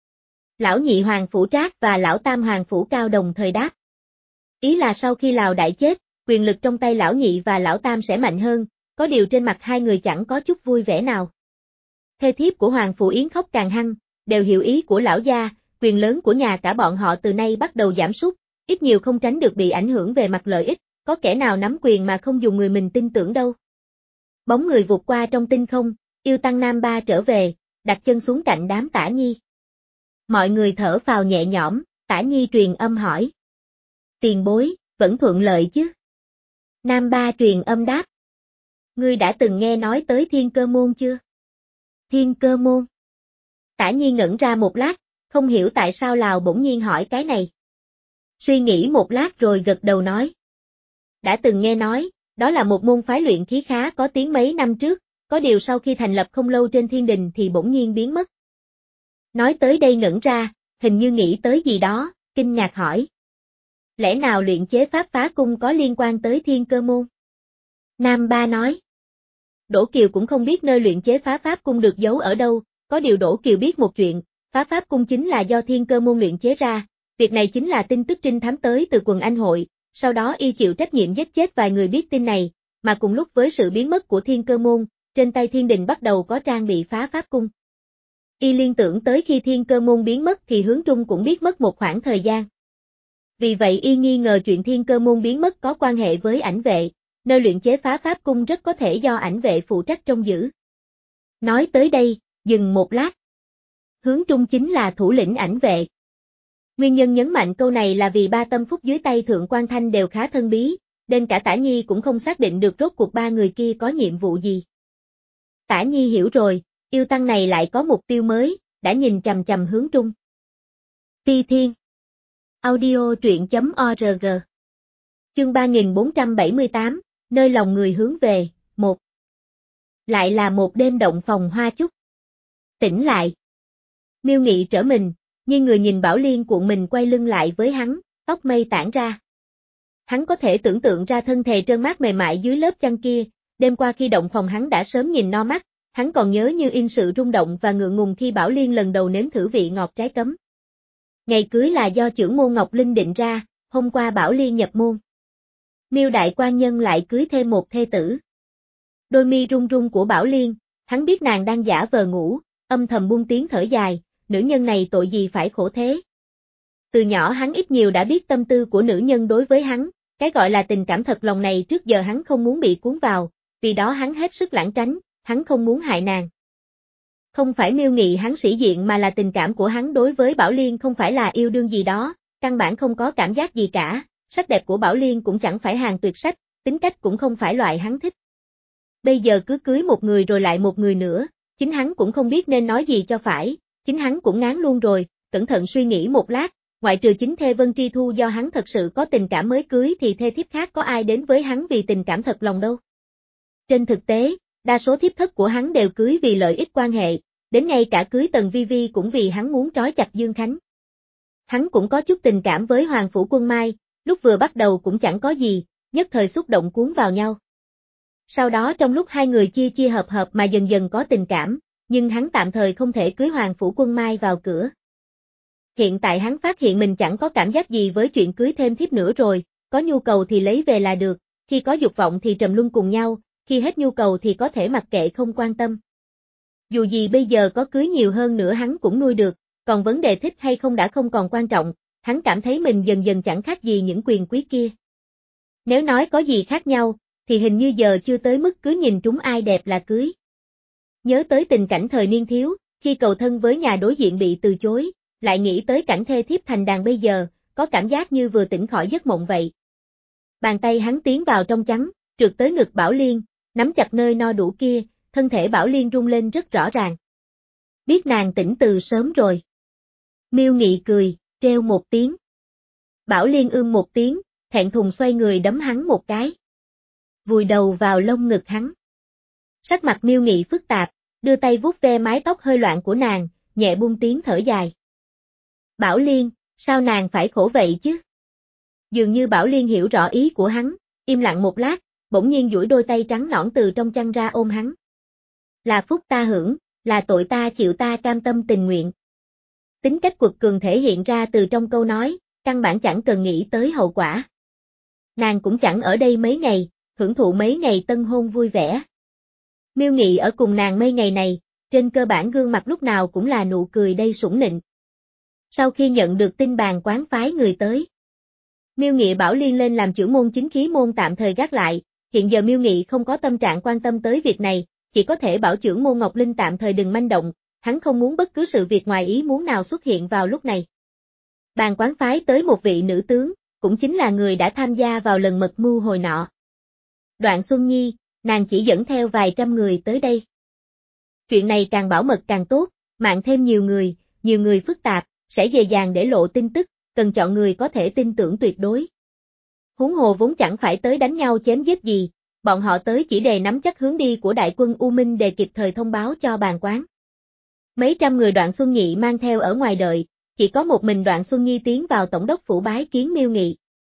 Lão nhị Hoàng Phủ Trác và lão tam Hoàng Phủ Cao đồng thời đáp. Ý là sau khi lão đại chết, quyền lực trong tay lão nhị và lão tam sẽ mạnh hơn, có điều trên mặt hai người chẳng có chút vui vẻ nào. Thê thiếp của Hoàng Phủ Yến khóc càng hăng, đều hiểu ý của lão gia, quyền lớn của nhà cả bọn họ từ nay bắt đầu giảm sút, ít nhiều không tránh được bị ảnh hưởng về mặt lợi ích, có kẻ nào nắm quyền mà không dùng người mình tin tưởng đâu. Bóng người vụt qua trong tinh không, Yêu Tăng Nam Ba trở về, đặt chân xuống cạnh đám Tả Nhi. Mọi người thở phào nhẹ nhõm, Tả Nhi truyền âm hỏi. Tiền bối, vẫn thuận lợi chứ? Nam Ba truyền âm đáp. Ngươi đã từng nghe nói tới Thiên Cơ Môn chưa? Thiên Cơ Môn. Tả Nhi ngẩn ra một lát, không hiểu tại sao Lào bỗng nhiên hỏi cái này. Suy nghĩ một lát rồi gật đầu nói. Đã từng nghe nói, đó là một môn phái luyện khí khá có tiếng mấy năm trước, có điều sau khi thành lập không lâu trên thiên đình thì bỗng nhiên biến mất. Nói tới đây ngẩn ra, hình như nghĩ tới gì đó, kinh ngạc hỏi. Lẽ nào luyện chế pháp phá cung có liên quan tới Thiên Cơ Môn? Nam Ba nói. Đỗ Kiều cũng không biết nơi luyện chế phá pháp cung được giấu ở đâu, có điều Đỗ Kiều biết một chuyện, Phá pháp cung chính là do Thiên Cơ môn luyện chế ra, việc này chính là tin tức trinh thám tới từ quần anh hội, sau đó y chịu trách nhiệm giết chết vài người biết tin này, mà cùng lúc với sự biến mất của Thiên Cơ môn, trên tay Thiên Đình bắt đầu có trang bị phá pháp cung. Y liên tưởng tới khi Thiên Cơ môn biến mất thì Hướng Trung cũng biết mất một khoảng thời gian. Vì vậy y nghi ngờ chuyện Thiên Cơ môn biến mất có quan hệ với ảnh vệ, nơi luyện chế phá pháp cung rất có thể do ảnh vệ phụ trách trông giữ. Nói tới đây, dừng một lát. Hướng Trung chính là thủ lĩnh ảnh vệ. Nguyên nhân nhấn mạnh câu này là vì ba tâm phúc dưới tay Thượng Quan Thanh đều khá thân bí, nên cả Tả Nhi cũng không xác định được rốt cuộc ba người kia có nhiệm vụ gì. Tả Nhi hiểu rồi, yêu tăng này lại có mục tiêu mới, đã nhìn chằm chằm Hướng Trung. Ti Thiên Audio truyện.org Chương ba nghìn bốn trăm bảy mươi tám, nơi lòng người hướng về, một. Lại là một đêm động phòng hoa chúc. Tỉnh lại. Miêu Nghị trở mình, nhưng người nhìn Bảo Liên cuộn mình quay lưng lại với hắn, tóc mây tản ra. Hắn có thể tưởng tượng ra thân thể trơn mát mềm mại dưới lớp chăn kia, đêm qua khi động phòng hắn đã sớm nhìn no mắt, hắn còn nhớ như in sự rung động và ngượng ngùng khi Bảo Liên lần đầu nếm thử vị ngọt trái cấm. Ngày cưới là do trưởng môn Ngọc Linh định ra, hôm qua Bảo Liên nhập môn. Miêu đại quan nhân lại cưới thêm một thê tử. Đôi mi run run của Bảo Liên, hắn biết nàng đang giả vờ ngủ, âm thầm buông tiếng thở dài, nữ nhân này tội gì phải khổ thế. Từ nhỏ hắn ít nhiều đã biết tâm tư của nữ nhân đối với hắn, cái gọi là tình cảm thật lòng này trước giờ hắn không muốn bị cuốn vào, vì đó hắn hết sức lảng tránh, hắn không muốn hại nàng. Không phải Miêu Nghị hắn sĩ diện mà là tình cảm của hắn đối với Bảo Liên không phải là yêu đương gì đó, căn bản không có cảm giác gì cả, sắc đẹp của Bảo Liên cũng chẳng phải hàng tuyệt sắc, tính cách cũng không phải loại hắn thích. Bây giờ cứ cưới một người rồi lại một người nữa, chính hắn cũng không biết nên nói gì cho phải, chính hắn cũng ngán luôn rồi, cẩn thận suy nghĩ một lát, ngoại trừ chính thê Vân Tri Thu do hắn thật sự có tình cảm mới cưới thì thê thiếp khác có ai đến với hắn vì tình cảm thật lòng đâu. Trên thực tế, đa số thiếp thất của hắn đều cưới vì lợi ích quan hệ, đến ngay cả cưới Tần Vi Vi cũng vì hắn muốn trói chặt Dương Khánh. Hắn cũng có chút tình cảm với Hoàng Phủ Quân Mai, lúc vừa bắt đầu cũng chẳng có gì, nhất thời xúc động cuốn vào nhau. Sau đó trong lúc hai người chia chia hợp hợp mà dần dần có tình cảm, nhưng hắn tạm thời không thể cưới Hoàng Phủ Quân Mai vào cửa. Hiện tại hắn phát hiện mình chẳng có cảm giác gì với chuyện cưới thêm thiếp nữa rồi, có nhu cầu thì lấy về là được, khi có dục vọng thì trầm luân cùng nhau, khi hết nhu cầu thì có thể mặc kệ không quan tâm. Dù gì bây giờ có cưới nhiều hơn nữa hắn cũng nuôi được, còn vấn đề thích hay không đã không còn quan trọng, hắn cảm thấy mình dần dần chẳng khác gì những quyền quý kia. Nếu nói có gì khác nhau, thì hình như giờ chưa tới mức cứ nhìn trúng ai đẹp là cưới. Nhớ tới tình cảnh thời niên thiếu, khi cầu thân với nhà đối diện bị từ chối, lại nghĩ tới cảnh thê thiếp thành đàn bây giờ, có cảm giác như vừa tỉnh khỏi giấc mộng vậy. Bàn tay hắn tiến vào trong chắn, trượt tới ngực Bảo Liên, nắm chặt nơi no đủ kia, thân thể Bảo Liên rung lên rất rõ ràng. Biết nàng tỉnh từ sớm rồi. Miêu Nghị cười, treo một tiếng. Bảo Liên ưm một tiếng, thẹn thùng xoay người đấm hắn một cái. Vùi đầu vào lông ngực hắn. Sắc mặt Miêu Nghị phức tạp, đưa tay vuốt ve mái tóc hơi loạn của nàng, nhẹ buông tiếng thở dài. Bảo Liên, sao nàng phải khổ vậy chứ? Dường như Bảo Liên hiểu rõ ý của hắn, im lặng một lát, bỗng nhiên duỗi đôi tay trắng nõn từ trong chăn ra ôm hắn. Là phúc ta hưởng, là tội ta chịu, ta cam tâm tình nguyện. Tính cách quật cường thể hiện ra từ trong câu nói, căn bản chẳng cần nghĩ tới hậu quả. Nàng cũng chẳng ở đây mấy ngày, hưởng thụ mấy ngày tân hôn vui vẻ. Miêu Nghị ở cùng nàng mấy ngày này, trên cơ bản gương mặt lúc nào cũng là nụ cười đầy sủng nịnh. Sau khi nhận được tin bàn quán phái người tới, Miêu Nghị bảo Liên lên làm trưởng môn chính khí môn tạm thời gác lại, hiện giờ Miêu Nghị không có tâm trạng quan tâm tới việc này, chỉ có thể bảo trưởng môn Ngọc Linh tạm thời đừng manh động, hắn không muốn bất cứ sự việc ngoài ý muốn nào xuất hiện vào lúc này. Bàn quán phái tới một vị nữ tướng, cũng chính là người đã tham gia vào lần mật mưu hồi nọ. Đoạn Xuân Nhi, nàng chỉ dẫn theo vài trăm người tới đây. Chuyện này càng bảo mật càng tốt, mạng thêm nhiều người, nhiều người phức tạp, sẽ dễ dàng để lộ tin tức, cần chọn người có thể tin tưởng tuyệt đối. Huống hồ vốn chẳng phải tới đánh nhau chém giết gì, bọn họ tới chỉ để nắm chắc hướng đi của đại quân U Minh để kịp thời thông báo cho bàn quán. Mấy trăm người Đoạn Xuân Nghị mang theo ở ngoài đợi, chỉ có một mình Đoạn Xuân Nhi tiến vào tổng đốc phủ bái kiến Miêu Nghị.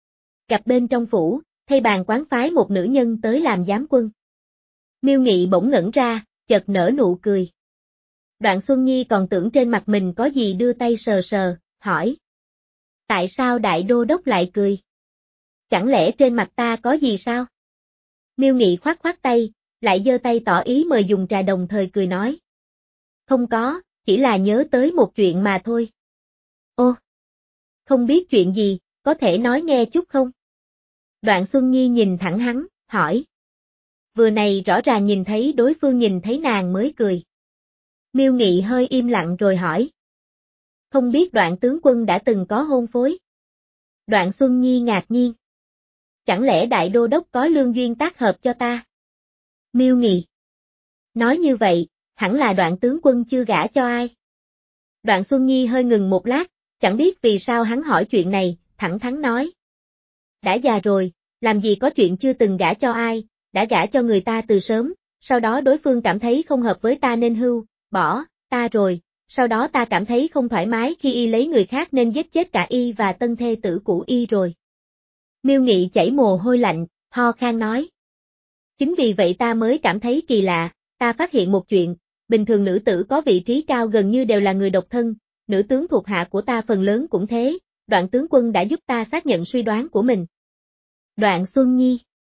Gặp bên trong phủ, thay bàn quán phái một nữ nhân tới làm giám quân. Miêu Nghị bỗng ngẩn ra, chợt nở nụ cười. Đoạn Xuân Nhi còn tưởng trên mặt mình có gì đưa tay sờ sờ, hỏi. Tại sao đại đô đốc lại cười? Chẳng lẽ trên mặt ta có gì sao? Miêu Nghị khoát khoát tay, lại giơ tay tỏ ý mời dùng trà đồng thời cười nói. Không có, chỉ là nhớ tới một chuyện mà thôi. Ô, không biết chuyện gì, có thể nói nghe chút không? Đoạn Xuân Nhi nhìn thẳng hắn, hỏi. Vừa này rõ ràng nhìn thấy đối phương nhìn thấy nàng mới cười. Miêu Nghị hơi im lặng rồi hỏi. Không biết Đoạn tướng quân đã từng có hôn phối? Đoạn Xuân Nhi ngạc nhiên. Chẳng lẽ đại đô đốc có lương duyên tác hợp cho ta? Miêu Nghị. Nói như vậy, hẳn là Đoạn tướng quân chưa gả cho ai? Đoạn Xuân Nhi hơi ngừng một lát, chẳng biết vì sao hắn hỏi chuyện này, thẳng thắn nói. Đã già rồi, làm gì có chuyện chưa từng gả cho ai, đã gả cho người ta từ sớm, sau đó đối phương cảm thấy không hợp với ta nên hưu, bỏ, ta rồi, sau đó ta cảm thấy không thoải mái khi y lấy người khác nên giết chết cả y và tân thê tử cũ y rồi. Miêu Nghị chảy mồ hôi lạnh, ho khan nói. Chính vì vậy ta mới cảm thấy kỳ lạ, ta phát hiện một chuyện, bình thường nữ tử có vị trí cao gần như đều là người độc thân, nữ tướng thuộc hạ của ta phần lớn cũng thế, Đoạn tướng quân đã giúp ta xác nhận suy đoán của mình. Đoạn Xuân Nhi.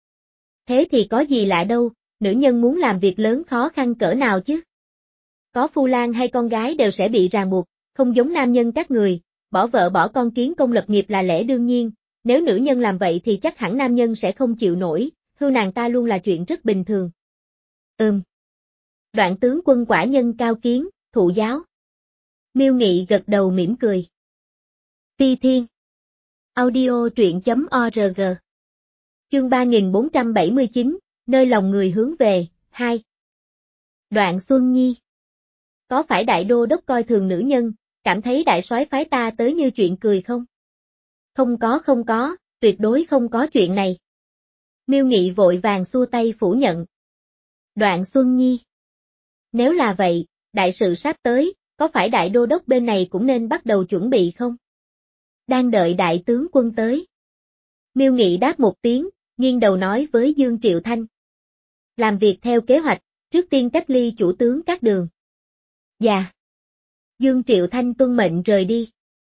Thế thì có gì lạ đâu, nữ nhân muốn làm việc lớn khó khăn cỡ nào chứ? Có phu lang hay con gái đều sẽ bị ràng buộc, không giống nam nhân các người, bỏ vợ bỏ con kiến công lập nghiệp là lẽ đương nhiên, nếu nữ nhân làm vậy thì chắc hẳn nam nhân sẽ không chịu nổi, hưu nàng ta luôn là chuyện rất bình thường. Ừm. Đoạn tướng quân quả nhân cao kiến, thụ giáo. Miêu Nghị gật đầu mỉm cười. Phi Thiên. Audio truyện chấm org. Chương ba nghìn bốn trăm bảy mươi chín, nơi lòng người hướng về, hai. Đoạn Xuân Nhi. Có phải đại đô đốc coi thường nữ nhân, cảm thấy đại soái phái ta tới như chuyện cười không? Không có không có, tuyệt đối không có chuyện này. Miêu Nghị vội vàng xua tay phủ nhận. Đoạn Xuân Nhi. Nếu là vậy, đại sự sắp tới, có phải đại đô đốc bên này cũng nên bắt đầu chuẩn bị không? Đang đợi đại tướng quân tới. Miêu Nghị đáp một tiếng, nghiêng đầu nói với Dương Triệu Thanh. Làm việc theo kế hoạch, trước tiên cách ly chủ tướng các đường. Dạ. Dương Triệu Thanh tuân mệnh rời đi.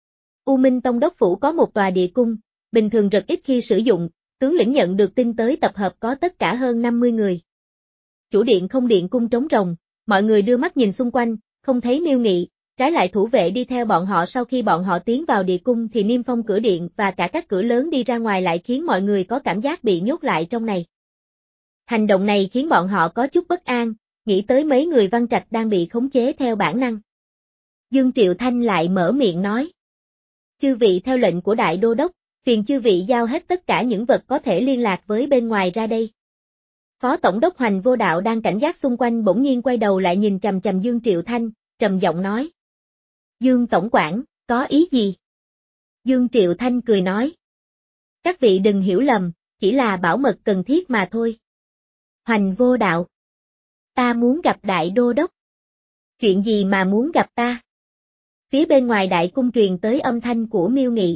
U Minh Tông đốc phủ có một tòa địa cung, bình thường rất ít khi sử dụng, tướng lĩnh nhận được tin tới tập hợp có tất cả hơn năm mươi người. Chủ điện không điện cung trống rồng, mọi người đưa mắt nhìn xung quanh, không thấy Miêu Nghị, trái lại thủ vệ đi theo bọn họ sau khi bọn họ tiến vào địa cung thì niêm phong cửa điện và cả các cửa lớn đi ra ngoài lại khiến mọi người có cảm giác bị nhốt lại trong này. Hành động này khiến bọn họ có chút bất an, nghĩ tới mấy người Văn Trạch đang bị khống chế theo bản năng. Dương Triệu Thanh lại mở miệng nói. Chư vị theo lệnh của đại đô đốc, phiền chư vị giao hết tất cả những vật có thể liên lạc với bên ngoài ra đây. Phó Tổng đốc Hoành Vô Đạo đang cảnh giác xung quanh bỗng nhiên quay đầu lại nhìn chằm chằm Dương Triệu Thanh, trầm giọng nói. Dương Tổng quản, có ý gì? Dương Triệu Thanh cười nói. Các vị đừng hiểu lầm, chỉ là bảo mật cần thiết mà thôi. Hoành Vô Đạo. Ta muốn gặp đại đô đốc. Chuyện gì mà muốn gặp ta? Phía bên ngoài đại cung truyền tới âm thanh của Miêu Nghị.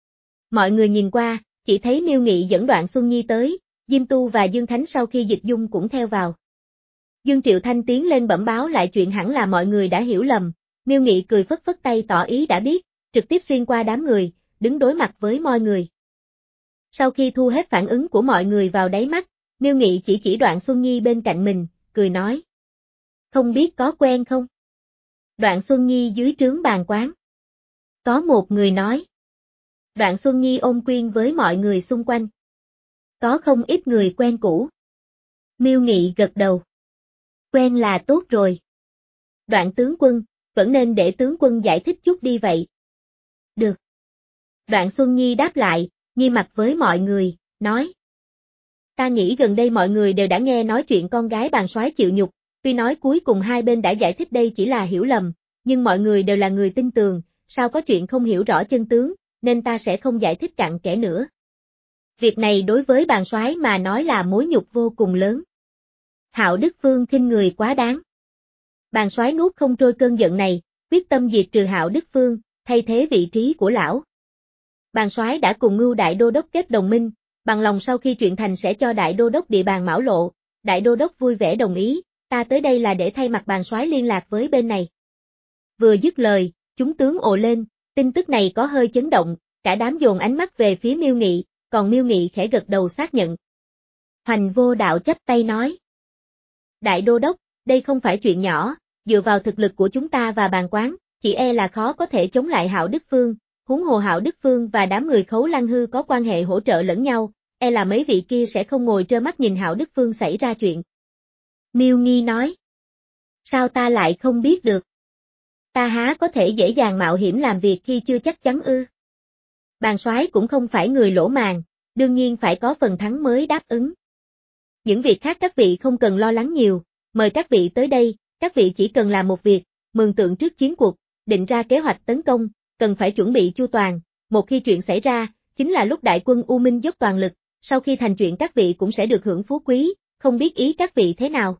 Mọi người nhìn qua, chỉ thấy Miêu Nghị dẫn Đoạn Xuân Nhi tới, Diêm Tu và Dương Thánh sau khi dịch dung cũng theo vào. Dương Triệu Thanh tiến lên bẩm báo lại chuyện hẳn là mọi người đã hiểu lầm, Miêu Nghị cười phất phất tay tỏ ý đã biết, trực tiếp xuyên qua đám người, đứng đối mặt với mọi người. Sau khi thu hết phản ứng của mọi người vào đáy mắt, Miêu Nghị chỉ chỉ Đoạn Xuân Nhi bên cạnh mình, cười nói. Không biết có quen không? Đoạn Xuân Nhi dưới trướng bàn quán. Có một người nói. Đoạn Xuân Nhi ôm quyền với mọi người xung quanh. Có không ít người quen cũ. Miêu Nghị gật đầu. Quen là tốt rồi. Đoạn tướng quân, vẫn nên để tướng quân giải thích chút đi vậy. Được. Đoạn Xuân Nhi đáp lại, nghiêm mặt với mọi người, nói. Ta nghĩ gần đây mọi người đều đã nghe nói chuyện con gái bàn soái chịu nhục, tuy nói cuối cùng hai bên đã giải thích đây chỉ là hiểu lầm, nhưng mọi người đều là người tin tường, sao có chuyện không hiểu rõ chân tướng, nên ta sẽ không giải thích cặn kẽ nữa. Việc này đối với bàn soái mà nói là mối nhục vô cùng lớn. Hạo Đức Phương khinh người quá đáng. Bàn soái nuốt không trôi cơn giận này, quyết tâm diệt trừ Hạo Đức Phương, thay thế vị trí của lão. Bàn soái đã cùng Ngưu đại đô đốc kết đồng minh, bằng lòng sau khi chuyện thành sẽ cho đại đô đốc địa bàn Mão Lộ, đại đô đốc vui vẻ đồng ý, ta tới đây là để thay mặt bàn soái liên lạc với bên này. Vừa dứt lời, chúng tướng ồ lên, tin tức này có hơi chấn động, cả đám dồn ánh mắt về phía Miêu Nghị, còn Miêu Nghị khẽ gật đầu xác nhận. Hoành Vô Đạo chắp tay nói. Đại đô đốc, đây không phải chuyện nhỏ, dựa vào thực lực của chúng ta và bàn quán, chỉ e là khó có thể chống lại Hạo Đức Phương, huống hồ Hạo Đức Phương và đám người Khấu Lăng Hư có quan hệ hỗ trợ lẫn nhau, e là mấy vị kia sẽ không ngồi trơ mắt nhìn Hạo Đức Phương xảy ra chuyện. Miêu Nghi nói. Sao ta lại không biết được? Ta há có thể dễ dàng mạo hiểm làm việc khi chưa chắc chắn ư? Bàn soái cũng không phải người lỗ màng, đương nhiên phải có phần thắng mới đáp ứng. Những việc khác các vị không cần lo lắng nhiều, mời các vị tới đây, các vị chỉ cần làm một việc, mường tượng trước chiến cuộc, định ra kế hoạch tấn công, cần phải chuẩn bị chu toàn, một khi chuyện xảy ra, chính là lúc đại quân U Minh dốc toàn lực, sau khi thành chuyện các vị cũng sẽ được hưởng phú quý, không biết ý các vị thế nào.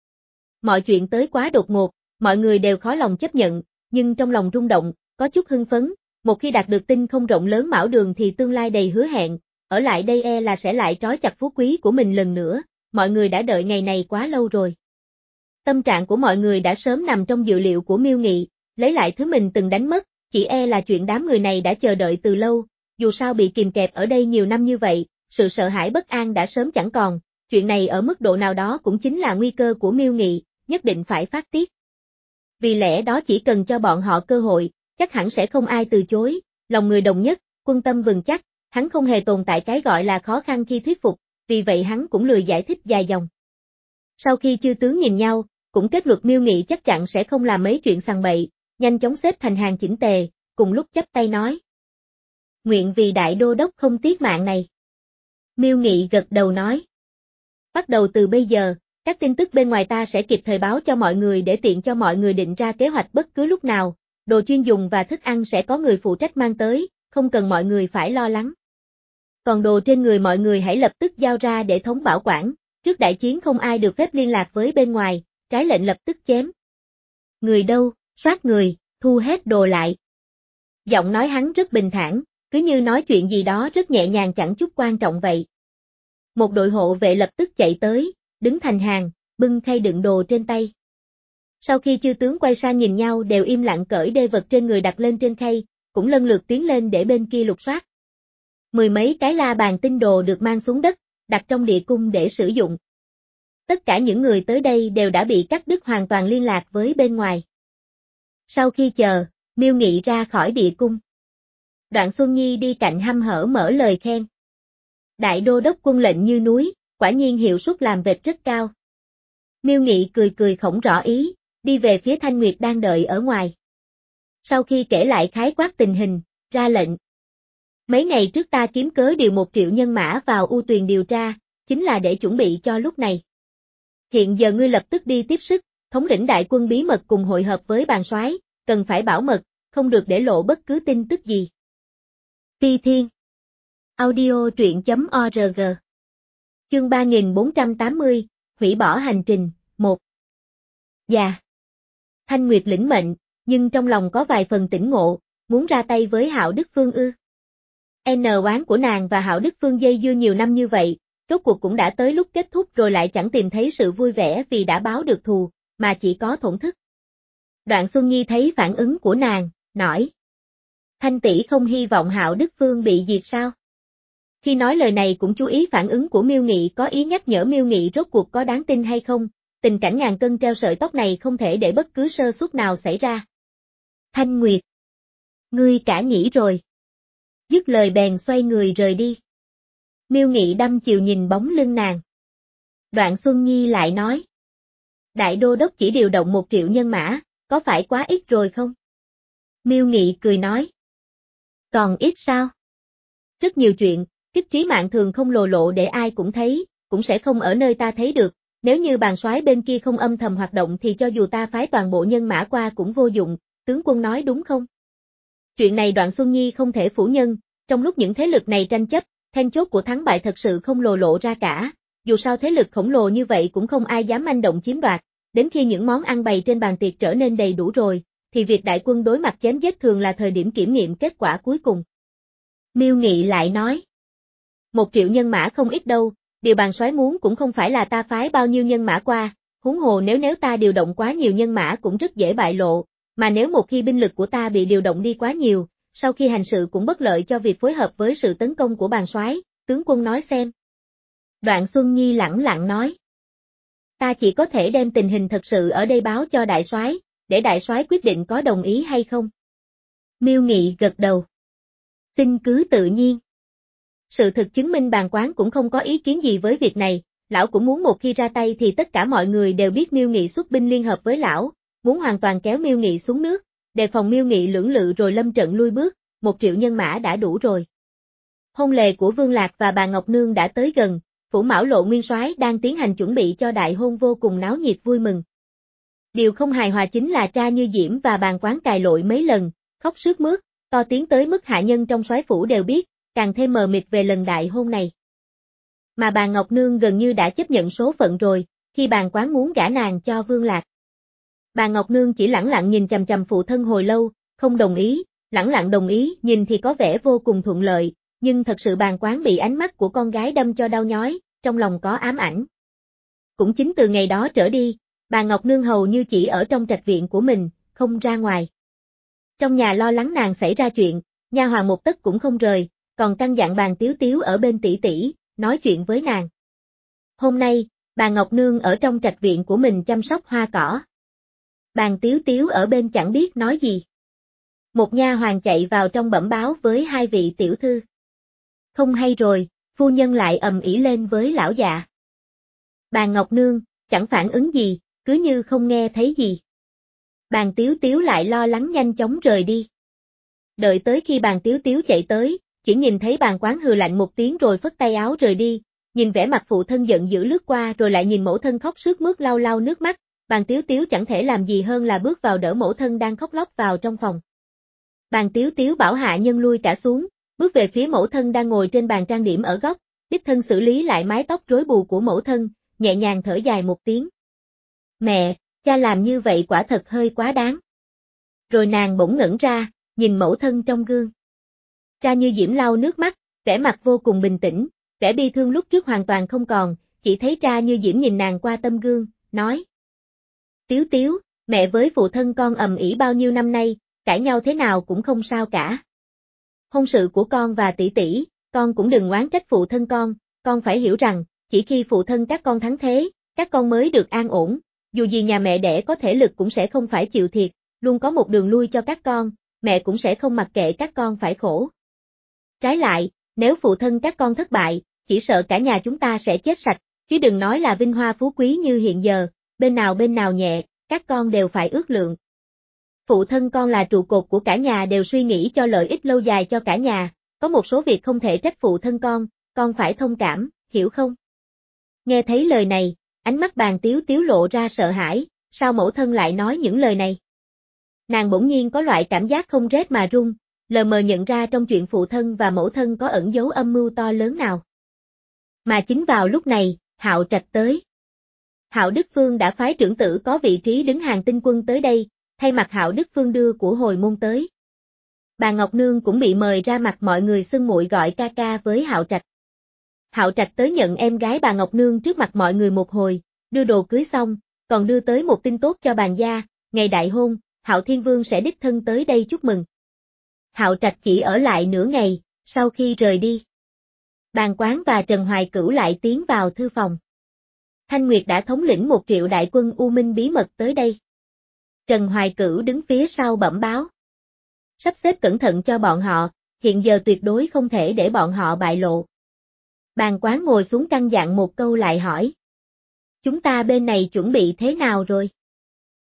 Mọi chuyện tới quá đột ngột, mọi người đều khó lòng chấp nhận, nhưng trong lòng rung động, có chút hưng phấn, một khi đạt được tin không rộng lớn Mão Đường thì tương lai đầy hứa hẹn, ở lại đây e là sẽ lại trói chặt phú quý của mình lần nữa, mọi người đã đợi ngày này quá lâu rồi. Tâm trạng của mọi người đã sớm nằm trong dự liệu của Miêu Nghị, lấy lại thứ mình từng đánh mất, chỉ e là chuyện đám người này đã chờ đợi từ lâu, dù sao bị kìm kẹp ở đây nhiều năm như vậy, sự sợ hãi bất an đã sớm chẳng còn, chuyện này ở mức độ nào đó cũng chính là nguy cơ của Miêu Nghị, nhất định phải phát tiết. Vì lẽ đó chỉ cần cho bọn họ cơ hội, chắc hẳn sẽ không ai từ chối, lòng người đồng nhất, quân tâm vững chắc, hắn không hề tồn tại cái gọi là khó khăn khi thuyết phục, vì vậy hắn cũng lười giải thích dài dòng. Sau khi chư tướng nhìn nhau, cũng kết luận Miêu Nghị chắc chắn sẽ không làm mấy chuyện sằng bậy, nhanh chóng xếp thành hàng chỉnh tề, cùng lúc chắp tay nói. Nguyện vì đại đô đốc không tiếc mạng này. Miêu Nghị gật đầu nói. Bắt đầu từ bây giờ, các tin tức bên ngoài ta sẽ kịp thời báo cho mọi người để tiện cho mọi người định ra kế hoạch bất cứ lúc nào, đồ chuyên dùng và thức ăn sẽ có người phụ trách mang tới, không cần mọi người phải lo lắng. Còn đồ trên người mọi người hãy lập tức giao ra để thống bảo quản, trước đại chiến không ai được phép liên lạc với bên ngoài, trái lệnh lập tức chém. Người đâu, soát người, thu hết đồ lại. Giọng nói hắn rất bình thản, cứ như nói chuyện gì đó rất nhẹ nhàng chẳng chút quan trọng vậy. Một đội hộ vệ lập tức chạy tới, đứng thành hàng, bưng khay đựng đồ trên tay. Sau khi chư tướng quay sang nhìn nhau đều im lặng cởi đê vật trên người đặt lên trên khay, cũng lần lượt tiến lên để bên kia lục soát. Mười mấy cái la bàn tinh đồ được mang xuống đất, đặt trong địa cung để sử dụng. Tất cả những người tới đây đều đã bị cắt đứt hoàn toàn liên lạc với bên ngoài. Sau khi chờ, Miêu Nghị ra khỏi địa cung. Đoạn Xuân Nhi đi cạnh hăm hở mở lời khen. Đại đô đốc quân lệnh như núi, quả nhiên hiệu suất làm việc rất cao. Miêu Nghị cười cười không rõ ý, đi về phía Thanh Nguyệt đang đợi ở ngoài. Sau khi kể lại khái quát tình hình, ra lệnh. Mấy ngày trước ta kiếm cớ điều một triệu nhân mã vào U Tuyền điều tra, chính là để chuẩn bị cho lúc này. Hiện giờ ngươi lập tức đi tiếp sức, thống lĩnh đại quân bí mật cùng hội hợp với bàn soái, cần phải bảo mật, không được để lộ bất cứ tin tức gì. Phi Thiên Audio truyện chấm org Chương ba nghìn bốn trăm tám mươi, hủy bỏ hành trình, một. Dạ. Thanh Nguyệt lĩnh mệnh, nhưng trong lòng có vài phần tỉnh ngộ, muốn ra tay với Hạo Đức Phương ư. N oán của nàng và Hạo Đức Phương dây dưa nhiều năm như vậy, rốt cuộc cũng đã tới lúc kết thúc rồi lại chẳng tìm thấy sự vui vẻ vì đã báo được thù, mà chỉ có tổn thất. Đoạn Xuân Nhi thấy phản ứng của nàng, nói. Thanh tỷ không hy vọng Hạo Đức Phương bị diệt sao? Khi nói lời này cũng chú ý phản ứng của Miêu Nghị, có ý nhắc nhở Miêu Nghị rốt cuộc có đáng tin hay không, tình cảnh ngàn cân treo sợi tóc này không thể để bất cứ sơ suất nào xảy ra. Thanh Nguyệt, ngươi cả nghĩ rồi. Dứt lời bèn xoay người rời đi. Miêu Nghị đăm chiều nhìn bóng lưng nàng. Đoạn Xuân Nhi lại nói. Đại đô đốc chỉ điều động một triệu nhân mã, có phải quá ít rồi không? Miêu Nghị cười nói. Còn ít sao? Rất nhiều chuyện, kích trí mạng thường không lồ lộ để ai cũng thấy, cũng sẽ không ở nơi ta thấy được, nếu như bàn soái bên kia không âm thầm hoạt động thì cho dù ta phái toàn bộ nhân mã qua cũng vô dụng, tướng quân nói đúng không? Chuyện này Đoạn Xuân Nhi không thể phủ nhận, trong lúc những thế lực này tranh chấp, then chốt của thắng bại thật sự không lồ lộ ra cả, dù sao thế lực khổng lồ như vậy cũng không ai dám manh động chiếm đoạt, đến khi những món ăn bày trên bàn tiệc trở nên đầy đủ rồi, thì việc đại quân đối mặt chém giết thường là thời điểm kiểm nghiệm kết quả cuối cùng. Miêu Nghị lại nói. Một triệu nhân mã không ít đâu, điều bàn soái muốn cũng không phải là ta phái bao nhiêu nhân mã qua, huống hồ nếu nếu ta điều động quá nhiều nhân mã cũng rất dễ bại lộ, mà nếu một khi binh lực của ta bị điều động đi quá nhiều, sau khi hành sự cũng bất lợi cho việc phối hợp với sự tấn công của bàng soái, tướng quân nói xem. Đoạn Xuân Nhi lẳng lặng nói. Ta chỉ có thể đem tình hình thật sự ở đây báo cho đại soái, để đại soái quyết định có đồng ý hay không. Miêu Nghị gật đầu. Xin cứ tự nhiên. Sự thực chứng minh Bàng Quán cũng không có ý kiến gì với việc này, lão cũng muốn một khi ra tay thì tất cả mọi người đều biết Miêu Nghị xuất binh liên hợp với lão, muốn hoàn toàn kéo Miêu Nghị xuống nước, đề phòng Miêu Nghị lưỡng lự rồi lâm trận lui bước, một triệu nhân mã đã đủ rồi. Hôn lễ của Vương Lạc và bà Ngọc Nương đã tới gần, Phủ Mão Lộ nguyên soái đang tiến hành chuẩn bị cho đại hôn vô cùng náo nhiệt vui mừng. Điều không hài hòa chính là Tra Như Diễm và Bàng Quán cài lội mấy lần, khóc sướt mướt, to tiếng tới mức hạ nhân trong soái phủ đều biết, càng thêm mờ mịt về lần đại hôn này. Mà bà Ngọc Nương gần như đã chấp nhận số phận rồi, khi Bàng Quán muốn gả nàng cho Vương Lạc. Bà Ngọc Nương chỉ lẳng lặng nhìn chằm chằm phụ thân hồi lâu, không đồng ý, lẳng lặng đồng ý, nhìn thì có vẻ vô cùng thuận lợi, nhưng thật sự Bàng Quán bị ánh mắt của con gái đâm cho đau nhói, trong lòng có ám ảnh. Cũng chính từ ngày đó trở đi, bà Ngọc Nương hầu như chỉ ở trong trạch viện của mình, không ra ngoài. Trong nhà lo lắng nàng xảy ra chuyện, nha hoàn một tấc cũng không rời, còn căn dặn Bàng Tiếu Tiếu ở bên tỷ tỷ, nói chuyện với nàng. Hôm nay, bà Ngọc Nương ở trong trạch viện của mình chăm sóc hoa cỏ. Bàng Tiếu Tiếu ở bên chẳng biết nói gì. Một nha hoàn chạy vào trong bẩm báo với hai vị tiểu thư. Không hay rồi, phu nhân lại ầm ĩ lên với lão già. Bàng Ngọc Nương, chẳng phản ứng gì, cứ như không nghe thấy gì. Bàng Tiếu Tiếu lại lo lắng nhanh chóng rời đi. Đợi tới khi Bàng Tiếu Tiếu chạy tới, chỉ nhìn thấy Bàng Quán hừ lạnh một tiếng rồi phất tay áo rời đi, nhìn vẻ mặt phụ thân giận dữ lướt qua rồi lại nhìn mẫu thân khóc sướt mướt lau lau nước mắt, Bàng Tiếu Tiếu chẳng thể làm gì hơn là bước vào đỡ mẫu thân đang khóc lóc vào trong phòng. Bàng Tiếu Tiếu bảo hạ nhân lui cả xuống, bước về phía mẫu thân đang ngồi trên bàn trang điểm ở góc, đích thân xử lý lại mái tóc rối bù của mẫu thân, nhẹ nhàng thở dài một tiếng. Mẹ, cha làm như vậy quả thật hơi quá đáng. Rồi nàng bỗng ngẩn ra, nhìn mẫu thân trong gương. Tra Như Diễm lau nước mắt, vẻ mặt vô cùng bình tĩnh, vẻ bi thương lúc trước hoàn toàn không còn, chỉ thấy Tra Như Diễm nhìn nàng qua tấm gương, nói. Tiếu Tiếu, mẹ với phụ thân con ầm ĩ bao nhiêu năm nay, cãi nhau thế nào cũng không sao cả. Hôn sự của con và tỷ tỷ, con cũng đừng oán trách phụ thân con, con phải hiểu rằng, chỉ khi phụ thân các con thắng thế, các con mới được an ổn, dù gì nhà mẹ đẻ có thể lực cũng sẽ không phải chịu thiệt, luôn có một đường lui cho các con, mẹ cũng sẽ không mặc kệ các con phải khổ. Trái lại, nếu phụ thân các con thất bại, chỉ sợ cả nhà chúng ta sẽ chết sạch, chứ đừng nói là vinh hoa phú quý như hiện giờ, bên nào bên nào nhẹ, các con đều phải ước lượng. Phụ thân con là trụ cột của cả nhà đều suy nghĩ cho lợi ích lâu dài cho cả nhà, có một số việc không thể trách phụ thân con, con phải thông cảm, hiểu không? Nghe thấy lời này, ánh mắt Bàng Tiếu Tiếu lộ ra sợ hãi, sao mẫu thân lại nói những lời này? Nàng bỗng nhiên có loại cảm giác không rét mà run, lờ mờ nhận ra trong chuyện phụ thân và mẫu thân có ẩn giấu âm mưu to lớn nào. Mà chính vào lúc này, Hạo Trạch tới. Hạo Đức Phương đã phái trưởng tử có vị trí đứng hàng tinh quân tới đây, thay mặt Hạo Đức Phương đưa của hồi môn tới. Bà Ngọc Nương cũng bị mời ra mặt mọi người xưng muội gọi ca ca với Hạo Trạch. Hạo Trạch tới nhận em gái bà Ngọc Nương trước mặt mọi người một hồi, đưa đồ cưới xong, còn đưa tới một tin tốt cho Bàng gia, ngày đại hôn, Hạo Thiên Vương sẽ đích thân tới đây chúc mừng. Hạo Trạch chỉ ở lại nửa ngày, sau khi rời đi. Bàng Quán và Trần Hoài Cửu lại tiến vào thư phòng. Thanh Nguyệt đã thống lĩnh một triệu đại quân U Minh bí mật tới đây. Trần Hoài Cửu đứng phía sau bẩm báo. Sắp xếp cẩn thận cho bọn họ, hiện giờ tuyệt đối không thể để bọn họ bại lộ. Bàng Quán ngồi xuống căn dặn một câu lại hỏi. Chúng ta bên này chuẩn bị thế nào rồi?